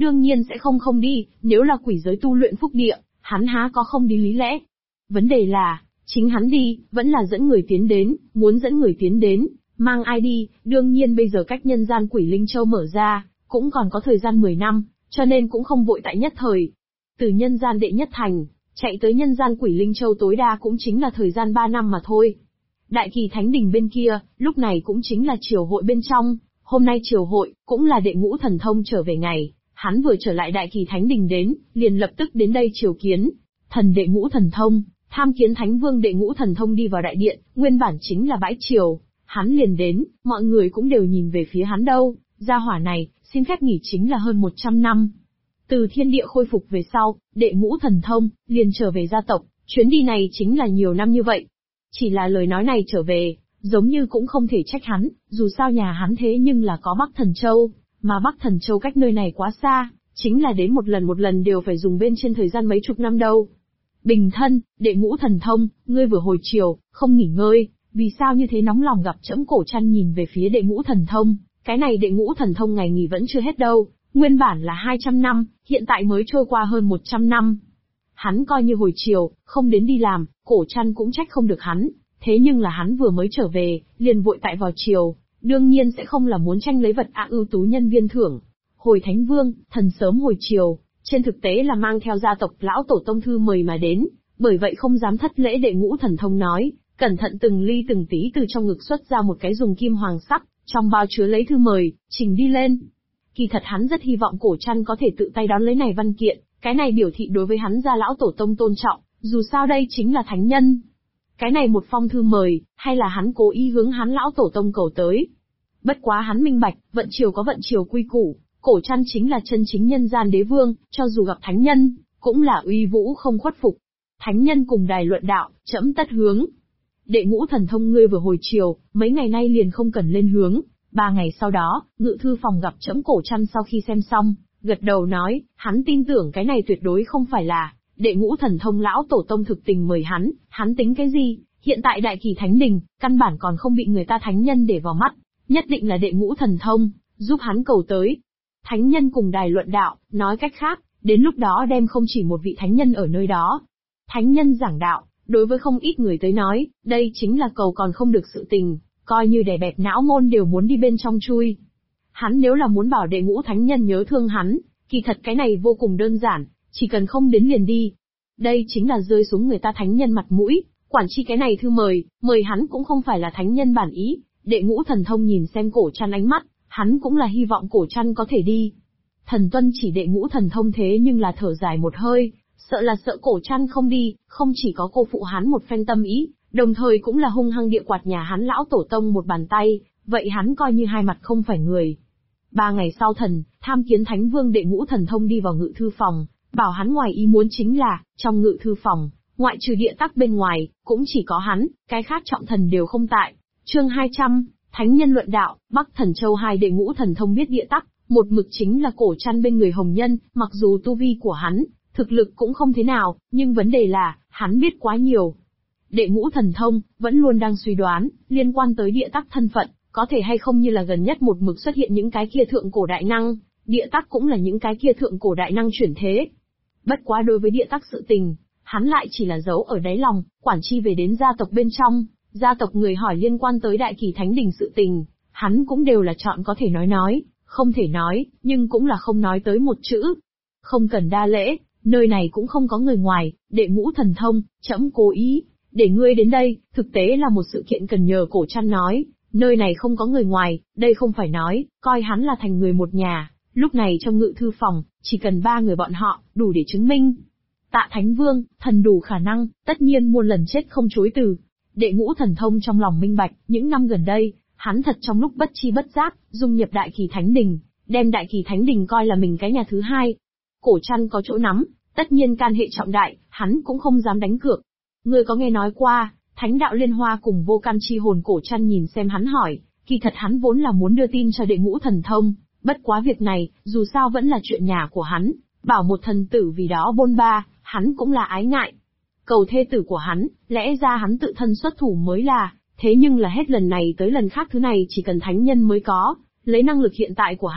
đương nhiên sẽ không đi, nếu là quỷ giới tu luyện phúc địa, hắn há có không đi lý lẽ. Vấn đề là, chính hắn đi, vẫn là dẫn người tiến đến, muốn dẫn người tiến đến, mang ai đi, đương nhiên bây giờ cách nhân gian Quỷ Linh Châu mở ra, cũng còn có thời gian 10 năm, cho nên cũng không vội tại nhất thời. Từ nhân gian đệ nhất thành, chạy tới nhân gian Quỷ Linh Châu tối đa cũng chính là thời gian 3 năm mà thôi. Đại Kỳ Thánh Đình bên kia, lúc này cũng chính là triều hội bên trong, hôm nay triều hội, cũng là Đệ Ngũ Thần Thông trở về ngày, hắn vừa trở lại Đại Kỳ Thánh Đình đến, liền lập tức đến đây triều kiến. Thần Đệ Ngũ Thần Thông, tham kiến Thánh Vương Đệ Ngũ Thần Thông đi vào đại điện, nguyên bản chính là bãi triều, hắn liền đến, mọi người cũng đều nhìn về phía hắn đâu, gia hỏa này, xin phép nghỉ chính là hơn 100 năm. Từ thiên địa khôi phục về sau, Đệ Ngũ Thần Thông, liền trở về gia tộc, chuyến đi này chính là nhiều năm như vậy. Chỉ là lời nói này trở về, giống như cũng không thể trách hắn, dù sao nhà hắn thế nhưng là có Bắc Thần Châu, mà Bắc Thần Châu cách nơi này quá xa, chính là đến một lần đều phải dùng bên trên thời gian mấy chục năm đâu. Bình thân, Đệ Ngũ Thần Thông, ngươi vừa hồi chiều, không nghỉ ngơi, vì sao như thế nóng lòng gặp trẫm? Cổ Trăn nhìn về phía Đệ Ngũ Thần Thông, cái này Đệ Ngũ Thần Thông ngày nghỉ vẫn chưa hết đâu, nguyên bản là 200 năm, hiện tại mới trôi qua hơn 100 năm. Hắn coi như hồi chiều, không đến đi làm, Cổ Trăn cũng trách không được hắn, thế nhưng là hắn vừa mới trở về, liền vội tại vào chiều, đương nhiên sẽ không là muốn tranh lấy vật ưu tú nhân viên thưởng. Hồi Thánh Vương, thần sớm hồi chiều, trên thực tế là mang theo gia tộc lão tổ tông thư mời mà đến, bởi vậy không dám thất lễ. Đệ Ngũ Thần Thông nói, cẩn thận từng ly từng tí từ trong ngực xuất ra một cái dùng kim hoàng sắc, trong bao chứa lấy thư mời, trình đi lên. Kỳ thật hắn rất hy vọng Cổ Trăn có thể tự tay đón lấy này văn kiện, cái này biểu thị đối với hắn gia lão tổ tông tôn trọng, dù sao đây chính là thánh nhân. Cái này một phong thư mời, hay là hắn cố ý hướng hắn lão tổ tông cầu tới. Bất quá hắn minh bạch, vận triều có vận triều quy củ, Cổ Trăn chính là chân chính nhân gian đế vương, cho dù gặp thánh nhân, cũng là uy vũ không khuất phục. Thánh nhân cùng đài luận đạo, trẫm tất hướng. Đệ Ngũ Thần Thông, ngươi vừa hồi chiều, mấy ngày nay liền không cần lên hướng. 3 ngày sau đó, ngự thư phòng gặp trẫm. Cổ Trăn sau khi xem xong, gật đầu nói, hắn tin tưởng cái này tuyệt đối không phải là Đệ Ngũ Thần Thông lão tổ tông thực tình mời hắn tính cái gì? Hiện tại Đại Kỳ Thánh Đình, căn bản còn không bị người ta thánh nhân để vào mắt, nhất định là Đệ Ngũ Thần Thông giúp hắn cầu tới. Thánh nhân cùng đài luận đạo, nói cách khác, đến lúc đó đem không chỉ một vị thánh nhân ở nơi đó. Thánh nhân giảng đạo, đối với không ít người tới nói, đây chính là cầu còn không được sự tình, coi như đè bẹp não môn đều muốn đi bên trong chui. Hắn nếu là muốn bảo Đệ Ngũ thánh nhân nhớ thương hắn, kỳ thật cái này vô cùng đơn giản, chỉ cần không đến liền đi. Đây chính là rơi xuống người ta thánh nhân mặt mũi, quản chi cái này thư mời hắn cũng không phải là thánh nhân bản ý. Đệ Ngũ Thần Thông nhìn xem Cổ Trăn ánh mắt, hắn cũng là hy vọng Cổ Trăn có thể đi. Thần tuân chỉ Đệ Ngũ Thần Thông thế nhưng là thở dài một hơi, sợ Cổ Trăn không đi, không chỉ có cô phụ hắn một phen tâm ý, đồng thời cũng là hung hăng địa quạt nhà hắn lão tổ tông một bàn tay, vậy hắn coi như hai mặt không phải người. 3 ngày sau tham kiến Thánh Vương, Đệ Ngũ Thần Thông đi vào ngự thư phòng, bảo hắn ngoài ý muốn chính là, trong ngự thư phòng, ngoại trừ địa tắc bên ngoài, cũng chỉ có hắn, cái khác trọng thần đều không tại. Chương 200, Thánh nhân luận đạo, Bắc Thần Châu 2. Đệ Ngũ Thần Thông biết địa tắc, một mực chính là Cổ Trăn bên người Hồng Nhân, mặc dù tu vi của hắn, thực lực cũng không thế nào, nhưng vấn đề là, hắn biết quá nhiều. Đệ Ngũ Thần Thông, vẫn luôn đang suy đoán, liên quan tới địa tắc thân phận, có thể hay không như là gần nhất một mực xuất hiện những cái kia thượng cổ đại năng, địa tắc cũng là những cái kia thượng cổ đại năng chuyển thế. Bất quá đối với địa tắc sự tình, hắn lại chỉ là giấu ở đáy lòng, quản chi về đến gia tộc bên trong, gia tộc người hỏi liên quan tới Đại Kỳ Thánh Đình sự tình, hắn cũng đều là chọn có thể nói, không thể nói, nhưng cũng là không nói tới một chữ. Không cần đa lễ, nơi này cũng không có người ngoài, Đệ Ngũ Thần Thông, trẫm cố ý để ngươi đến đây, thực tế là một sự kiện cần nhờ. Cổ Trăn nói, nơi này không có người ngoài, đây không phải nói, coi hắn là thành người một nhà, lúc này trong ngự thư phòng, chỉ cần 3 người bọn họ, đủ để chứng minh. Tạ Thánh Vương, thần đủ khả năng, tất nhiên muôn lần chết không chối từ. Đệ Ngũ Thần Thông trong lòng minh bạch, những năm gần đây, hắn thật trong lúc bất chi bất giác, dung nhập Đại Kỳ Thánh Đình, đem Đại Kỳ Thánh Đình coi là mình cái nhà thứ hai. Cổ Trăn có chỗ nắm, tất nhiên can hệ trọng đại, hắn cũng không dám đánh cược. Ngươi có nghe nói qua, Thánh đạo Liên Hoa cùng Vô Can Chi Hồn? Cổ Trăn nhìn xem hắn hỏi, kỳ thật hắn vốn là muốn đưa tin cho Đệ Ngũ Thần Thông, bất quá việc này, dù sao vẫn là chuyện nhà của hắn, bảo một thần tử vì đó bôn ba, hắn cũng là ái ngại. Cầu thê tử của hắn, lẽ ra hắn tự thân xuất thủ mới là, thế nhưng là hết lần này tới lần khác thứ này chỉ cần thánh nhân mới có, lấy năng lực hiện tại của hắn,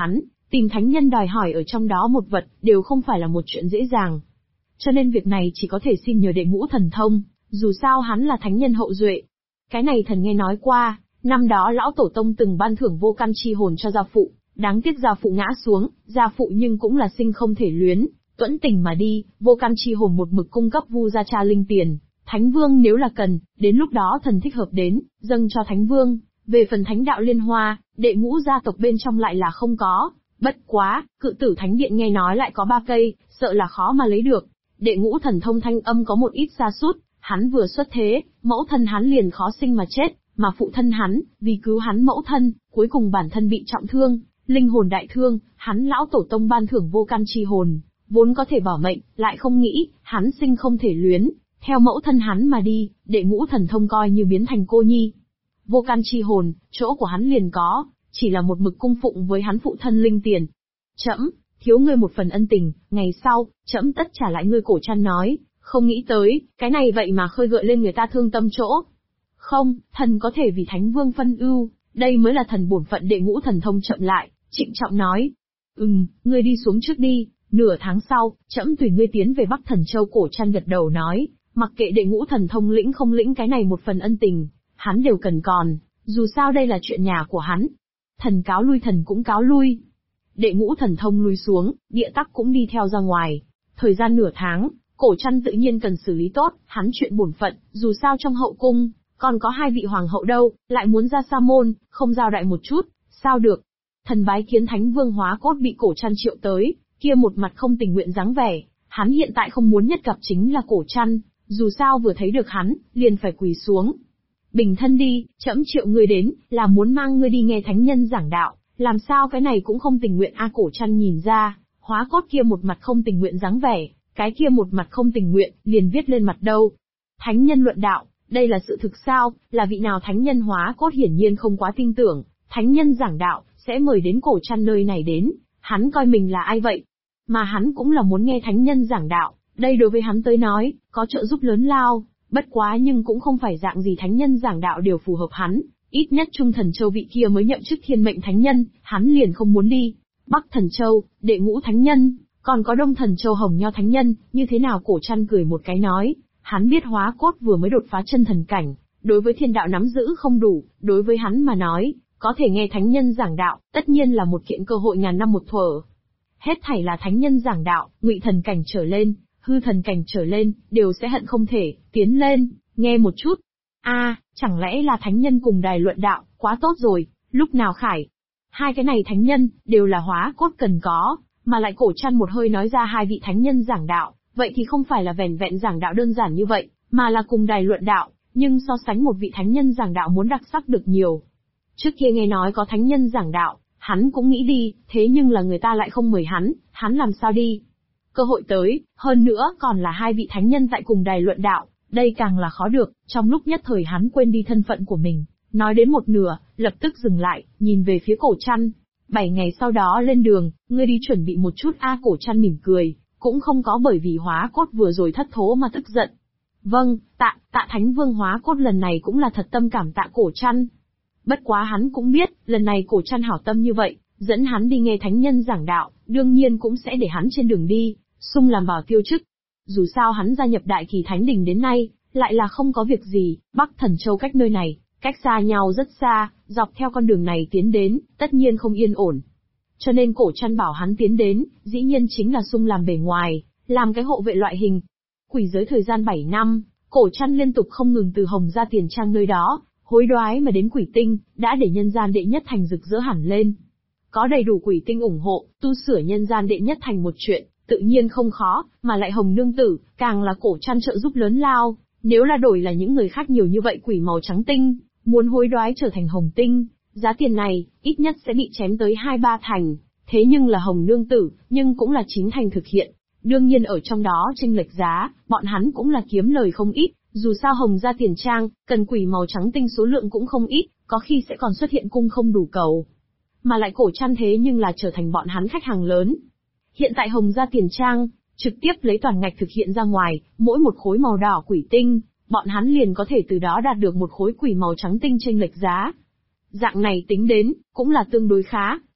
Tìm thánh nhân đòi hỏi ở trong đó một vật, đều không phải là một chuyện dễ dàng. Cho nên việc này chỉ có thể xin nhờ Đệ Ngũ Thần Thông, dù sao hắn là thánh nhân hậu duệ. Cái này thần nghe nói qua, năm đó lão tổ tông từng ban thưởng vô căn chi hồn cho gia phụ, đáng tiếc gia phụ ngã xuống, gia phụ nhưng cũng là sinh không thể luyến, tuẫn tình mà đi, vô căn chi hồn một mực cung cấp Vu gia cha linh tiền. Thánh Vương nếu là cần, đến lúc đó thần thích hợp đến, dâng cho Thánh Vương. Về phần thánh đạo liên hoa, Đệ Ngũ gia tộc bên trong lại là không có. Bất quá, Cự Tử Thánh Điện nghe nói lại có 3 cây, sợ là khó mà lấy được. Đệ Ngũ Thần Thông thanh âm có một ít sa sút, hắn vừa xuất thế, mẫu thân hắn liền khó sinh mà chết, mà phụ thân hắn, vì cứu hắn mẫu thân, cuối cùng bản thân bị trọng thương, linh hồn đại thương, hắn lão tổ tông ban thưởng vô căn chi hồn, vốn có thể bảo mệnh, lại không nghĩ, hắn sinh không thể luyến, theo mẫu thân hắn mà đi, Đệ Ngũ Thần Thông coi như biến thành cô nhi. Vô căn chi hồn, chỗ của hắn liền có, chỉ là một mực cung phụng với hắn phụ thân linh tiền. Trẫm, thiếu ngươi một phần ân tình, ngày sau, trẫm tất trả lại ngươi. Cổ Trăn nói, không nghĩ tới, cái này vậy mà khơi gợi lên người ta thương tâm chỗ. Không, thần có thể vì Thánh Vương phân ưu, đây mới là thần bổn phận. Đệ Ngũ Thần Thông chậm lại, trịnh trọng nói. Ngươi đi xuống trước đi, nửa tháng sau, trẫm tùy ngươi tiến về Bắc Thần Châu. Cổ Trăn gật đầu nói, mặc kệ Đệ Ngũ Thần Thông lĩnh không lĩnh cái này một phần ân tình, hắn đều cần còn, dù sao đây là chuyện nhà của hắn. Thần cáo lui. Thần cũng cáo lui. Đệ Ngũ Thần Thông lui xuống, Địa Tắc cũng đi theo ra ngoài. Thời gian nửa tháng, Cổ Trăn tự nhiên cần xử lý tốt, hắn chuyện bổn phận, dù sao trong hậu cung, còn có 2 vị hoàng hậu đâu, lại muốn ra sa môn, không giao đại một chút, sao được. Thần bái kiến Thánh Vương Hóa Cốt bị Cổ Trăn triệu tới, kia một mặt không tình nguyện dáng vẻ, hắn hiện tại không muốn nhất gặp chính là Cổ Trăn, dù sao vừa thấy được hắn, liền phải quỳ xuống. Bình thân đi, trẫm triệu ngươi đến, là muốn mang ngươi đi nghe thánh nhân giảng đạo, làm sao cái này cũng không tình nguyện. Cổ Trăn nhìn ra, Hóa Cốt kia một mặt không tình nguyện dáng vẻ, cái kia một mặt không tình nguyện, liền viết lên mặt đâu. Thánh nhân luận đạo, đây là sự thực sao, là vị nào thánh nhân? Hóa Cốt hiển nhiên không quá tin tưởng, thánh nhân giảng đạo, sẽ mời đến Cổ Trăn nơi này đến, hắn coi mình là ai vậy? Mà hắn cũng là muốn nghe thánh nhân giảng đạo, đây đối với hắn tới nói, có trợ giúp lớn lao. Bất quá nhưng cũng không phải dạng gì thánh nhân giảng đạo đều phù hợp hắn, ít nhất Trung Thần Châu vị kia mới nhậm chức thiên mệnh thánh nhân, hắn liền không muốn đi. Bắc Thần Châu, Đệ Ngũ thánh nhân, còn có Đông Thần Châu Hồng Nho thánh nhân, như thế nào? Cổ Trăn cười một cái nói, hắn biết Hóa Cốt vừa mới đột phá chân thần cảnh, đối với thiên đạo nắm giữ không đủ, đối với hắn mà nói, có thể nghe thánh nhân giảng đạo, tất nhiên là một kiện cơ hội ngàn năm một thuở. Hết thảy là thánh nhân giảng đạo, ngụy thần cảnh trở lên, hư thần cảnh trở lên, đều sẽ hận không thể, tiến lên, nghe một chút. Chẳng lẽ là thánh nhân cùng đài luận đạo, quá tốt rồi, lúc nào khải. 2 cái này thánh nhân, đều là Hóa Cốt cần có, mà lại Cổ Trăn một hơi nói ra 2 vị thánh nhân giảng đạo, vậy thì không phải là vẻn vẹn giảng đạo đơn giản như vậy, mà là cùng đài luận đạo, nhưng so sánh một vị thánh nhân giảng đạo muốn đặc sắc được nhiều. Trước kia nghe nói có thánh nhân giảng đạo, hắn cũng nghĩ đi, thế nhưng là người ta lại không mời hắn làm sao đi. Cơ hội tới, hơn nữa còn là 2 vị thánh nhân tại cùng đài luận đạo, đây càng là khó được. Trong lúc nhất thời hắn quên đi thân phận của mình, nói đến một nửa, lập tức dừng lại, nhìn về phía Cổ Trăn. 7 ngày sau đó lên đường, ngươi đi chuẩn bị một chút. Cổ Trăn mỉm cười, cũng không có bởi vì Hóa Cốt vừa rồi thất thố mà tức giận. Vâng, tạ Thánh Vương. Hóa Cốt lần này cũng là thật tâm cảm tạ Cổ Trăn. Bất quá hắn cũng biết, lần này Cổ Trăn hảo tâm như vậy, dẫn hắn đi nghe thánh nhân giảng đạo, đương nhiên cũng sẽ để hắn trên đường đi, sung làm bảo tiêu chức. Dù sao hắn gia nhập Đại Kỳ Thánh Đình đến nay, lại là không có việc gì, Bắc Thần Châu cách nơi này, cách xa nhau rất xa, dọc theo con đường này tiến đến, tất nhiên không yên ổn. Cho nên Cổ Trăn bảo hắn tiến đến, dĩ nhiên chính là sung làm bề ngoài, làm cái hộ vệ loại hình. Quỷ giới thời gian 7 năm, Cổ Trăn liên tục không ngừng từ Hồng Gia Tiền Trang nơi đó, hối đoái mà đến Quỷ Tinh, đã để nhân gian đệ nhất thành rực rỡ hẳn lên. Có đầy đủ Quỷ Tinh ủng hộ, tu sửa nhân gian đệ nhất thành một chuyện, tự nhiên không khó, mà lại Hồng Nương Tử, càng là Cổ Trăn trợ giúp lớn lao. Nếu là đổi là những người khác nhiều như vậy quỷ màu trắng tinh, muốn hối đoái trở thành hồng tinh, giá tiền này, ít nhất sẽ bị chém tới 2-3 thành, thế nhưng là Hồng Nương Tử, nhưng cũng là 9 thành thực hiện. Đương nhiên ở trong đó chênh lệch giá, bọn hắn cũng là kiếm lời không ít, dù sao Hồng Gia Tiền Trang, cần quỷ màu trắng tinh số lượng cũng không ít, có khi sẽ còn xuất hiện cung không đủ cầu. Mà lại Cổ Trăn thế nhưng là trở thành bọn hắn khách hàng lớn. Hiện tại Hồng Gia Tiền Trang, trực tiếp lấy toàn ngạch thực hiện ra ngoài, mỗi một khối màu đỏ quỷ tinh, bọn hắn liền có thể từ đó đạt được một khối quỷ màu trắng tinh chênh lệch giá. Dạng này tính đến, cũng là tương đối khá,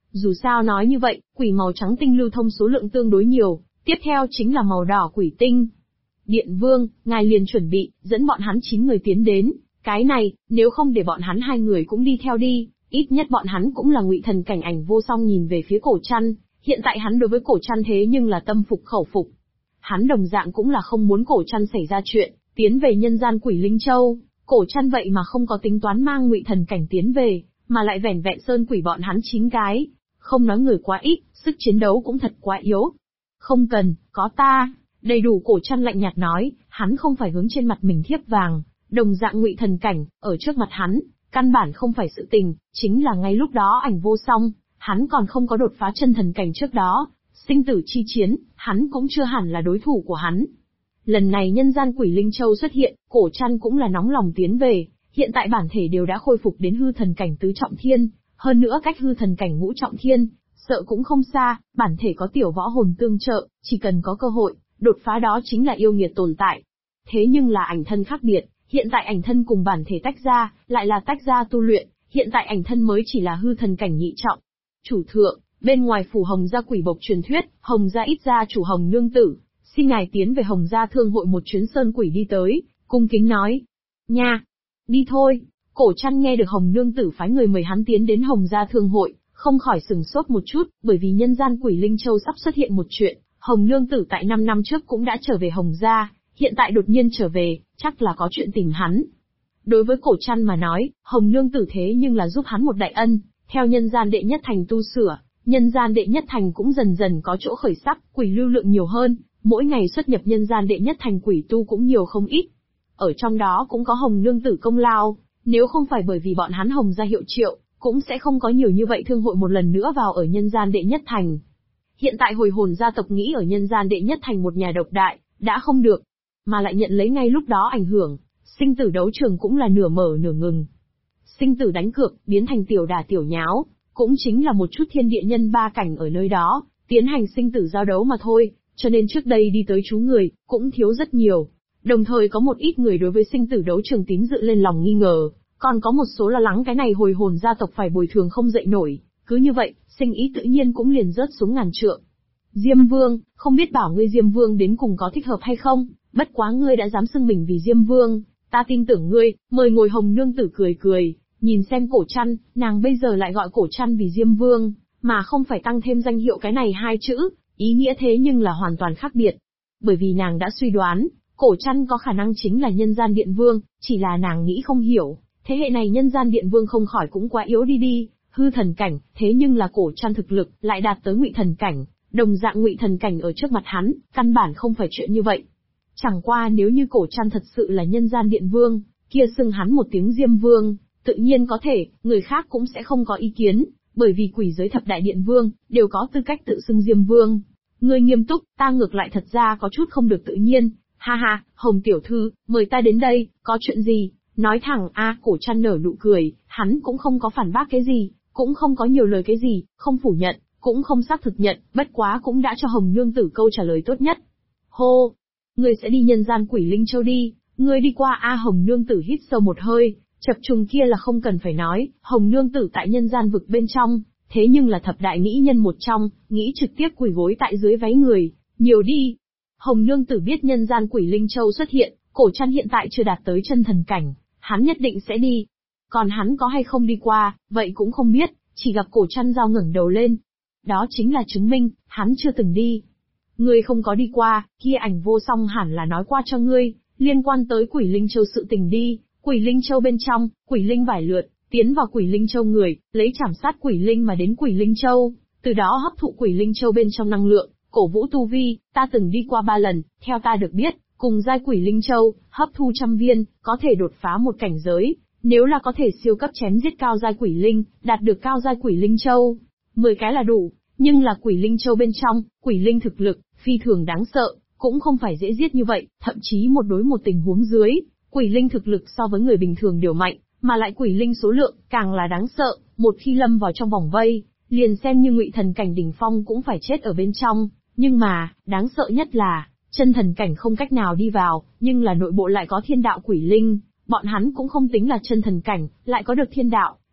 Dù sao nói như vậy, quỷ màu trắng tinh lưu thông số lượng tương đối nhiều, tiếp theo chính là màu đỏ quỷ tinh. Điện Vương, ngài liền chuẩn bị, dẫn bọn hắn 9 người tiến đến, cái này, nếu không để bọn hắn 2 người cũng đi theo đi, ít nhất bọn hắn cũng là Ngụy Thần cảnh Ảnh Vô Song nhìn về phía Cổ Trăn, hiện tại hắn đối với Cổ Trăn thế nhưng là tâm phục khẩu phục. Hắn đồng dạng cũng là không muốn Cổ Trăn xảy ra chuyện, tiến về nhân gian Quỷ Linh Châu, Cổ Trăn vậy mà không có tính toán mang Ngụy Thần cảnh tiến về, mà lại vẻn vẹn sơn quỷ bọn hắn 9 cái, không nói người quá ít, sức chiến đấu cũng thật quá yếu. Không cần, có ta, đầy đủ. Cổ Trăn lạnh nhạt nói, hắn không phải hướng trên mặt mình thiếp vàng, đồng dạng Ngụy Thần cảnh, ở trước mặt hắn, căn bản không phải sự tình, chính là ngay lúc đó Ảnh Vô Song, hắn còn không có đột phá chân thần cảnh trước đó, sinh tử chi chiến, hắn cũng chưa hẳn là đối thủ của hắn. Lần này nhân gian Quỷ Linh Châu xuất hiện, Cổ Trăn cũng là nóng lòng tiến về, hiện tại bản thể đều đã khôi phục đến hư thần cảnh tứ trọng thiên, hơn nữa cách hư thần cảnh ngũ trọng thiên, sợ cũng không xa, bản thể có tiểu võ hồn tương trợ, chỉ cần có cơ hội, đột phá đó chính là yêu nghiệt tồn tại. Thế nhưng là ảnh thân khác biệt, hiện tại ảnh thân cùng bản thể tách ra, lại là tách ra tu luyện, hiện tại ảnh thân mới chỉ là hư thần cảnh nhị trọng. Chủ thượng, bên ngoài phủ Hồng Gia quỷ bộc truyền thuyết, Hồng Gia ít gia chủ Hồng Nương Tử, xin ngài tiến về Hồng Gia thương hội một chuyến. Sơn quỷ đi tới, cung kính nói. Nha! Đi thôi! Cổ Trăn nghe được Hồng Nương Tử phái người mời hắn tiến đến Hồng Gia thương hội, không khỏi sừng sốt một chút, bởi vì nhân gian Quỷ Linh Châu sắp xuất hiện một chuyện, Hồng Nương Tử tại 5 năm trước cũng đã trở về Hồng Gia, hiện tại đột nhiên trở về, chắc là có chuyện tìm hắn. Đối với Cổ Trăn mà nói, Hồng Nương Tử thế nhưng là giúp hắn một đại ân, theo nhân gian đệ nhất thành tu sửa, nhân gian đệ nhất thành cũng dần dần có chỗ khởi sắc, quỷ lưu lượng nhiều hơn, mỗi ngày xuất nhập nhân gian đệ nhất thành quỷ tu cũng nhiều không ít. Ở trong đó cũng có Hồng Nương Tử công lao, nếu không phải bởi vì bọn hắn Hồng Gia hiệu triệu, cũng sẽ không có nhiều như vậy thương hội một lần nữa vào ở nhân gian đệ nhất thành. Hiện tại hồi hồn gia tộc nghĩ ở nhân gian đệ nhất thành một nhà độc đại, đã không được, mà lại nhận lấy ngay lúc đó ảnh hưởng, sinh tử đấu trường cũng là nửa mở nửa ngừng. Sinh tử đánh cược, biến thành tiểu đả tiểu nháo, cũng chính là một chút thiên địa nhân ba cảnh ở nơi đó, tiến hành sinh tử giao đấu mà thôi, cho nên trước đây đi tới chú người, cũng thiếu rất nhiều. Đồng thời có một ít người đối với sinh tử đấu trường tín dự lên lòng nghi ngờ, còn có một số lo lắng cái này hồi hồn gia tộc phải bồi thường không dậy nổi, cứ như vậy, sinh ý tự nhiên cũng liền rớt xuống ngàn trượng. Diêm Vương, không biết bảo ngươi Diêm Vương đến cùng có thích hợp hay không, bất quá ngươi đã dám xưng mình vì Diêm Vương, ta tin tưởng ngươi, mời ngồi. Hồng Nương Tử cười cười, nhìn xem Cổ Trăn, nàng bây giờ lại gọi Cổ Trăn vì Diêm Vương, mà không phải tăng thêm danh hiệu cái này 2 chữ, ý nghĩa thế nhưng là hoàn toàn khác biệt. Bởi vì nàng đã suy đoán, Cổ Trăn có khả năng chính là nhân gian điện vương, chỉ là nàng nghĩ không hiểu, thế hệ này nhân gian điện vương không khỏi cũng quá yếu đi, hư thần cảnh, thế nhưng là Cổ Trăn thực lực lại đạt tới Ngụy Thần cảnh, đồng dạng Ngụy Thần cảnh ở trước mặt hắn, căn bản không phải chuyện như vậy. Chẳng qua nếu như Cổ Trăn thật sự là nhân gian điện vương, kia xưng hắn một tiếng Diêm Vương, tự nhiên có thể, người khác cũng sẽ không có ý kiến, bởi vì quỷ giới thập đại điện vương, đều có tư cách tự xưng Diêm Vương. Ngươi nghiêm túc, ta ngược lại thật ra có chút không được tự nhiên, ha ha, Hồng tiểu thư, mời ta đến đây, có chuyện gì, nói thẳng a. Cổ Trăn nở nụ cười, hắn cũng không có phản bác cái gì, cũng không có nhiều lời cái gì, không phủ nhận, cũng không xác thực nhận, bất quá cũng đã cho Hồng Nương Tử câu trả lời tốt nhất. Hô! Ngươi sẽ đi nhân gian Quỷ Linh Châu đi, ngươi đi qua a. Hồng Nương Tử hít sâu một hơi, chập trùng kia là không cần phải nói, Hồng Nương Tử tại nhân gian vực bên trong, thế nhưng là thập đại mỹ nhân một trong, nghĩ trực tiếp quỳ gối tại dưới váy người, nhiều đi. Hồng Nương Tử biết nhân gian Quỷ Linh Châu xuất hiện, Cổ Trăn hiện tại chưa đạt tới chân thần cảnh, hắn nhất định sẽ đi. Còn hắn có hay không đi qua, vậy cũng không biết, chỉ gặp Cổ Trăn dao ngẩng đầu lên. Đó chính là chứng minh, hắn chưa từng đi. Ngươi không có đi qua, kia Ảnh Vô Song hẳn là nói qua cho ngươi, liên quan tới Quỷ Linh Châu sự tình đi. Quỷ Linh Châu bên trong, quỷ linh vải lượt, tiến vào Quỷ Linh Châu người, lấy chảm sát quỷ linh mà đến Quỷ Linh Châu, từ đó hấp thụ Quỷ Linh Châu bên trong năng lượng, cổ vũ tu vi, ta từng đi qua 3 lần, theo ta được biết, cùng giai Quỷ Linh Châu, hấp thu 100 viên, có thể đột phá một cảnh giới, nếu là có thể siêu cấp chém giết cao giai quỷ linh, đạt được cao giai Quỷ Linh Châu, 10 cái là đủ, nhưng là Quỷ Linh Châu bên trong, quỷ linh thực lực, phi thường đáng sợ, cũng không phải dễ giết như vậy, thậm chí một đối một tình huống dưới, quỷ linh thực lực so với người bình thường đều mạnh, mà lại quỷ linh số lượng càng là đáng sợ, một khi lâm vào trong vòng vây, liền xem như Ngụy Thần cảnh đỉnh phong cũng phải chết ở bên trong, nhưng mà, đáng sợ nhất là, chân thần cảnh không cách nào đi vào, nhưng là nội bộ lại có thiên đạo quỷ linh, bọn hắn cũng không tính là chân thần cảnh, lại có được thiên đạo,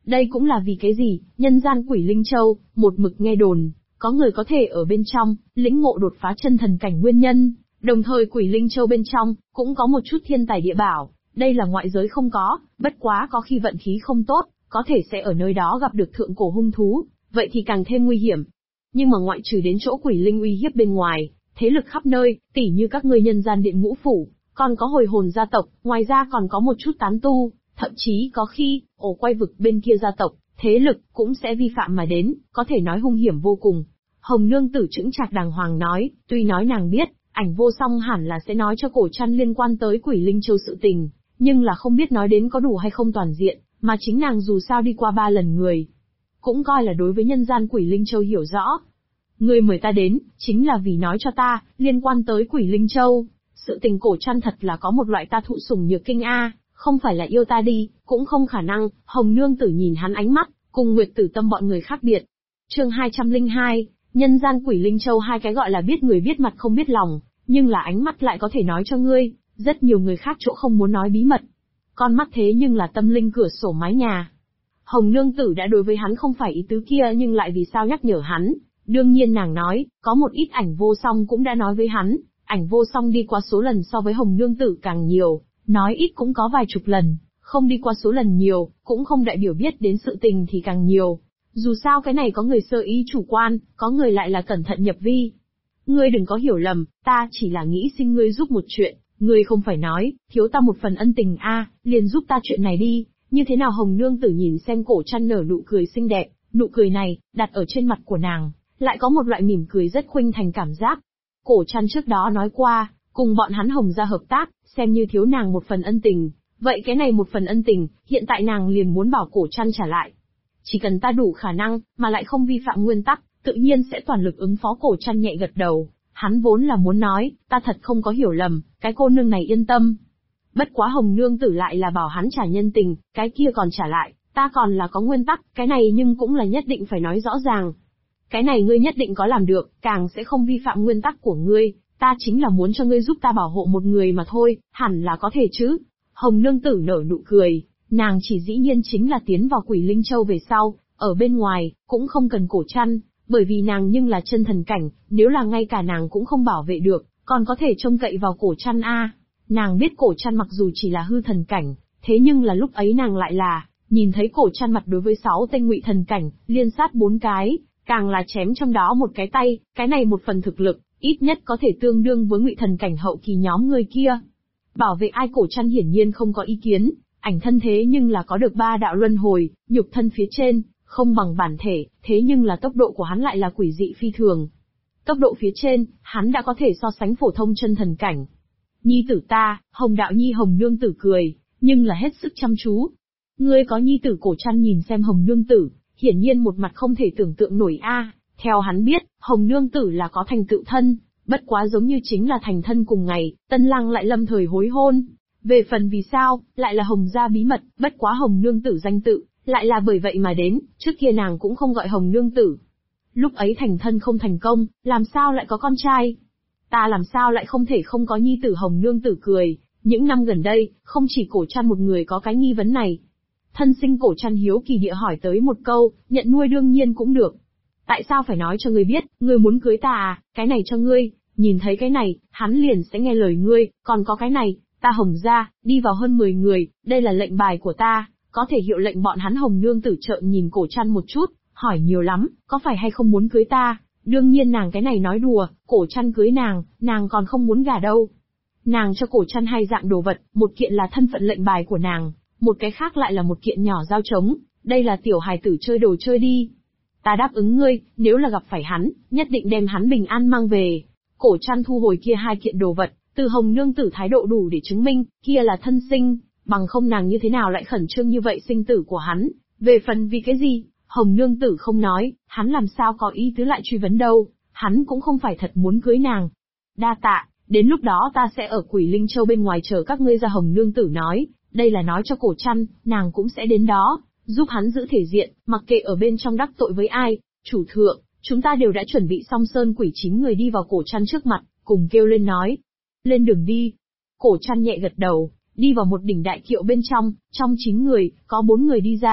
Đây cũng là vì cái gì, nhân gian Quỷ Linh Châu, một mực nghe đồn, có người có thể ở bên trong, lĩnh ngộ đột phá chân thần cảnh nguyên nhân, đồng thời Quỷ Linh Châu bên trong, cũng có một chút thiên tài địa bảo, đây là ngoại giới không có, bất quá có khi vận khí không tốt, có thể sẽ ở nơi đó gặp được thượng cổ hung thú, vậy thì càng thêm nguy hiểm. Nhưng mà ngoại trừ đến chỗ Quỷ Linh uy hiếp bên ngoài, thế lực khắp nơi, tỉ như các ngươi nhân gian điện ngũ phủ, còn có hồi hồn gia tộc, ngoài ra còn có một chút tán tu, thậm chí có khi, ổ quay vực bên kia gia tộc, thế lực, cũng sẽ vi phạm mà đến, có thể nói hung hiểm vô cùng. Hồng Nương Tử chững chạc đàng hoàng nói, tuy nói nàng biết, Ảnh Vô Song hẳn là sẽ nói cho Cổ Trăn liên quan tới Quỷ Linh Châu sự tình, nhưng là không biết nói đến có đủ hay không toàn diện, mà chính nàng dù sao đi qua 3 lần người. Cũng coi là đối với nhân gian Quỷ Linh Châu hiểu rõ. Ngươi mời ta đến, chính là vì nói cho ta, liên quan tới Quỷ Linh Châu, sự tình Cổ Trăn thật là có một loại ta thụ sủng nhược kinh a, không phải là yêu ta đi, cũng không khả năng. Hồng Nương Tử nhìn hắn ánh mắt, cùng Nguyệt Tử Tâm bọn người khác biệt. Chương 202, nhân gian Quỷ Linh Châu, hai cái gọi là biết người biết mặt không biết lòng, nhưng là ánh mắt lại có thể nói cho ngươi, rất nhiều người khác chỗ không muốn nói bí mật. Con mắt thế nhưng là tâm linh cửa sổ mái nhà. Hồng Nương Tử đã đối với hắn không phải ý tứ kia, nhưng lại vì sao nhắc nhở hắn. Đương nhiên nàng nói, có một ít Ảnh Vô Song cũng đã nói với hắn, Ảnh Vô Song đi qua số lần so với Hồng Nương Tử càng nhiều, nói ít cũng có vài chục lần, không đi qua số lần nhiều, cũng không đại biểu biết đến sự tình thì càng nhiều. Dù sao cái này có người sơ ý chủ quan, có người lại là cẩn thận nhập vi. Ngươi đừng có hiểu lầm, ta chỉ là nghĩ xin ngươi giúp một chuyện, ngươi không phải nói, thiếu ta một phần ân tình a, liền giúp ta chuyện này đi, như thế nào? Hồng Nương Tử nhìn xem Cổ Trăn nở nụ cười xinh đẹp, nụ cười này, đặt ở trên mặt của nàng, lại có một loại mỉm cười rất khuynh thành cảm giác. Cổ Trăn trước đó nói qua, cùng bọn hắn Hồng gia hợp tác, xem như thiếu nàng một phần ân tình, vậy cái này một phần ân tình, hiện tại nàng liền muốn bảo Cổ Trăn trả lại. Chỉ cần ta đủ khả năng, mà lại không vi phạm nguyên tắc, tự nhiên sẽ toàn lực ứng phó. Cổ Trăn nhẹ gật đầu, hắn vốn là muốn nói, ta thật không có hiểu lầm, cái cô nương này yên tâm. Bất quá Hồng Nương Tử lại là bảo hắn trả nhân tình, cái kia còn trả lại, ta còn là có nguyên tắc, cái này nhưng cũng là nhất định phải nói rõ ràng. Cái này ngươi nhất định có làm được, càng sẽ không vi phạm nguyên tắc của ngươi, ta chính là muốn cho ngươi giúp ta bảo hộ một người mà thôi, hẳn là có thể chứ. Hồng Nương Tử nở nụ cười, nàng chỉ dĩ nhiên chính là tiến vào Quỷ Linh Châu về sau, ở bên ngoài, cũng không cần Cổ Trăn, bởi vì nàng nhưng là chân thần cảnh, nếu là ngay cả nàng cũng không bảo vệ được, còn có thể trông cậy vào Cổ Trăn a. Nàng biết Cổ Trăn mặc dù chỉ là hư thần cảnh, thế nhưng là lúc ấy nàng lại là, nhìn thấy Cổ Trăn mặt đối với 6 tên ngụy thần cảnh, liên sát 4 cái, càng là chém trong đó một cái tay, cái này một phần thực lực, ít nhất có thể tương đương với ngụy thần cảnh hậu kỳ nhóm người kia. Bảo vệ ai? Cổ Trăn hiển nhiên không có ý kiến, ảnh thân thế nhưng là có được 3 đạo luân hồi, nhục thân phía trên, không bằng bản thể, thế nhưng là tốc độ của hắn lại là quỷ dị phi thường. Tốc độ phía trên, hắn đã có thể so sánh phổ thông chân thần cảnh. Nhi tử ta, Hồng Đạo Nhi. Hồng Nương Tử cười, nhưng là hết sức chăm chú. Ngươi có nhi tử? Cổ Trăn nhìn xem Hồng Nương Tử, hiển nhiên một mặt không thể tưởng tượng nổi a. Theo hắn biết, Hồng Nương Tử là có thành tựu thân, bất quá giống như chính là thành thân cùng ngày, Tân Lang lại lâm thời hối hôn. Về phần vì sao, lại là Hồng gia bí mật, bất quá Hồng Nương Tử danh tự, lại là bởi vậy mà đến, trước kia nàng cũng không gọi Hồng Nương Tử. Lúc ấy thành thân không thành công, làm sao lại có con trai? Ta làm sao lại không thể không có nhi tử? Hồng Nương Tử cười, những năm gần đây, không chỉ Cổ Trăn một người có cái nghi vấn này. Thân sinh Cổ Trăn hiếu kỳ địa hỏi tới một câu, nhận nuôi đương nhiên cũng được. Tại sao phải nói cho ngươi biết, ngươi muốn cưới ta à, cái này cho ngươi, nhìn thấy cái này, hắn liền sẽ nghe lời ngươi, còn có cái này, ta Hồng gia, đi vào hơn 10 người, đây là lệnh bài của ta, có thể hiệu lệnh bọn hắn. Hồng Nương Tử trợn nhìn Cổ Trăn một chút, hỏi nhiều lắm, có phải hay không muốn cưới ta? Đương nhiên nàng cái này nói đùa, Cổ Trăn cưới nàng còn không muốn gả đâu. Nàng cho Cổ Trăn 2 dạng đồ vật, một kiện là thân phận lệnh bài của nàng, một cái khác lại là một kiện nhỏ dao trống, đây là tiểu hài tử chơi đồ chơi đi. Ta đáp ứng ngươi, nếu là gặp phải hắn, nhất định đem hắn bình an mang về. Cổ Trăn thu hồi kia 2 kiện đồ vật, từ Hồng Nương Tử thái độ đủ để chứng minh, kia là thân sinh, bằng không nàng như thế nào lại khẩn trương như vậy sinh tử của hắn. Về phần vì cái gì, Hồng Nương Tử không nói, hắn làm sao có ý tứ lại truy vấn đâu, hắn cũng không phải thật muốn cưới nàng. Đa tạ, đến lúc đó ta sẽ ở Quỷ Linh Châu bên ngoài chờ các ngươi ra. Hồng Nương Tử nói, đây là nói cho Cổ Trăn, nàng cũng sẽ đến đó, giúp hắn giữ thể diện, mặc kệ ở bên trong đắc tội với ai. Chủ thượng, chúng ta đều đã chuẩn bị xong. Sơn Quỷ 9 người đi vào Cổ Trăn trước mặt, cùng kêu lên nói, lên đường đi. Cổ Trăn nhẹ gật đầu, đi vào một đỉnh đại kiệu bên trong 9 người, có 4 người đi ra,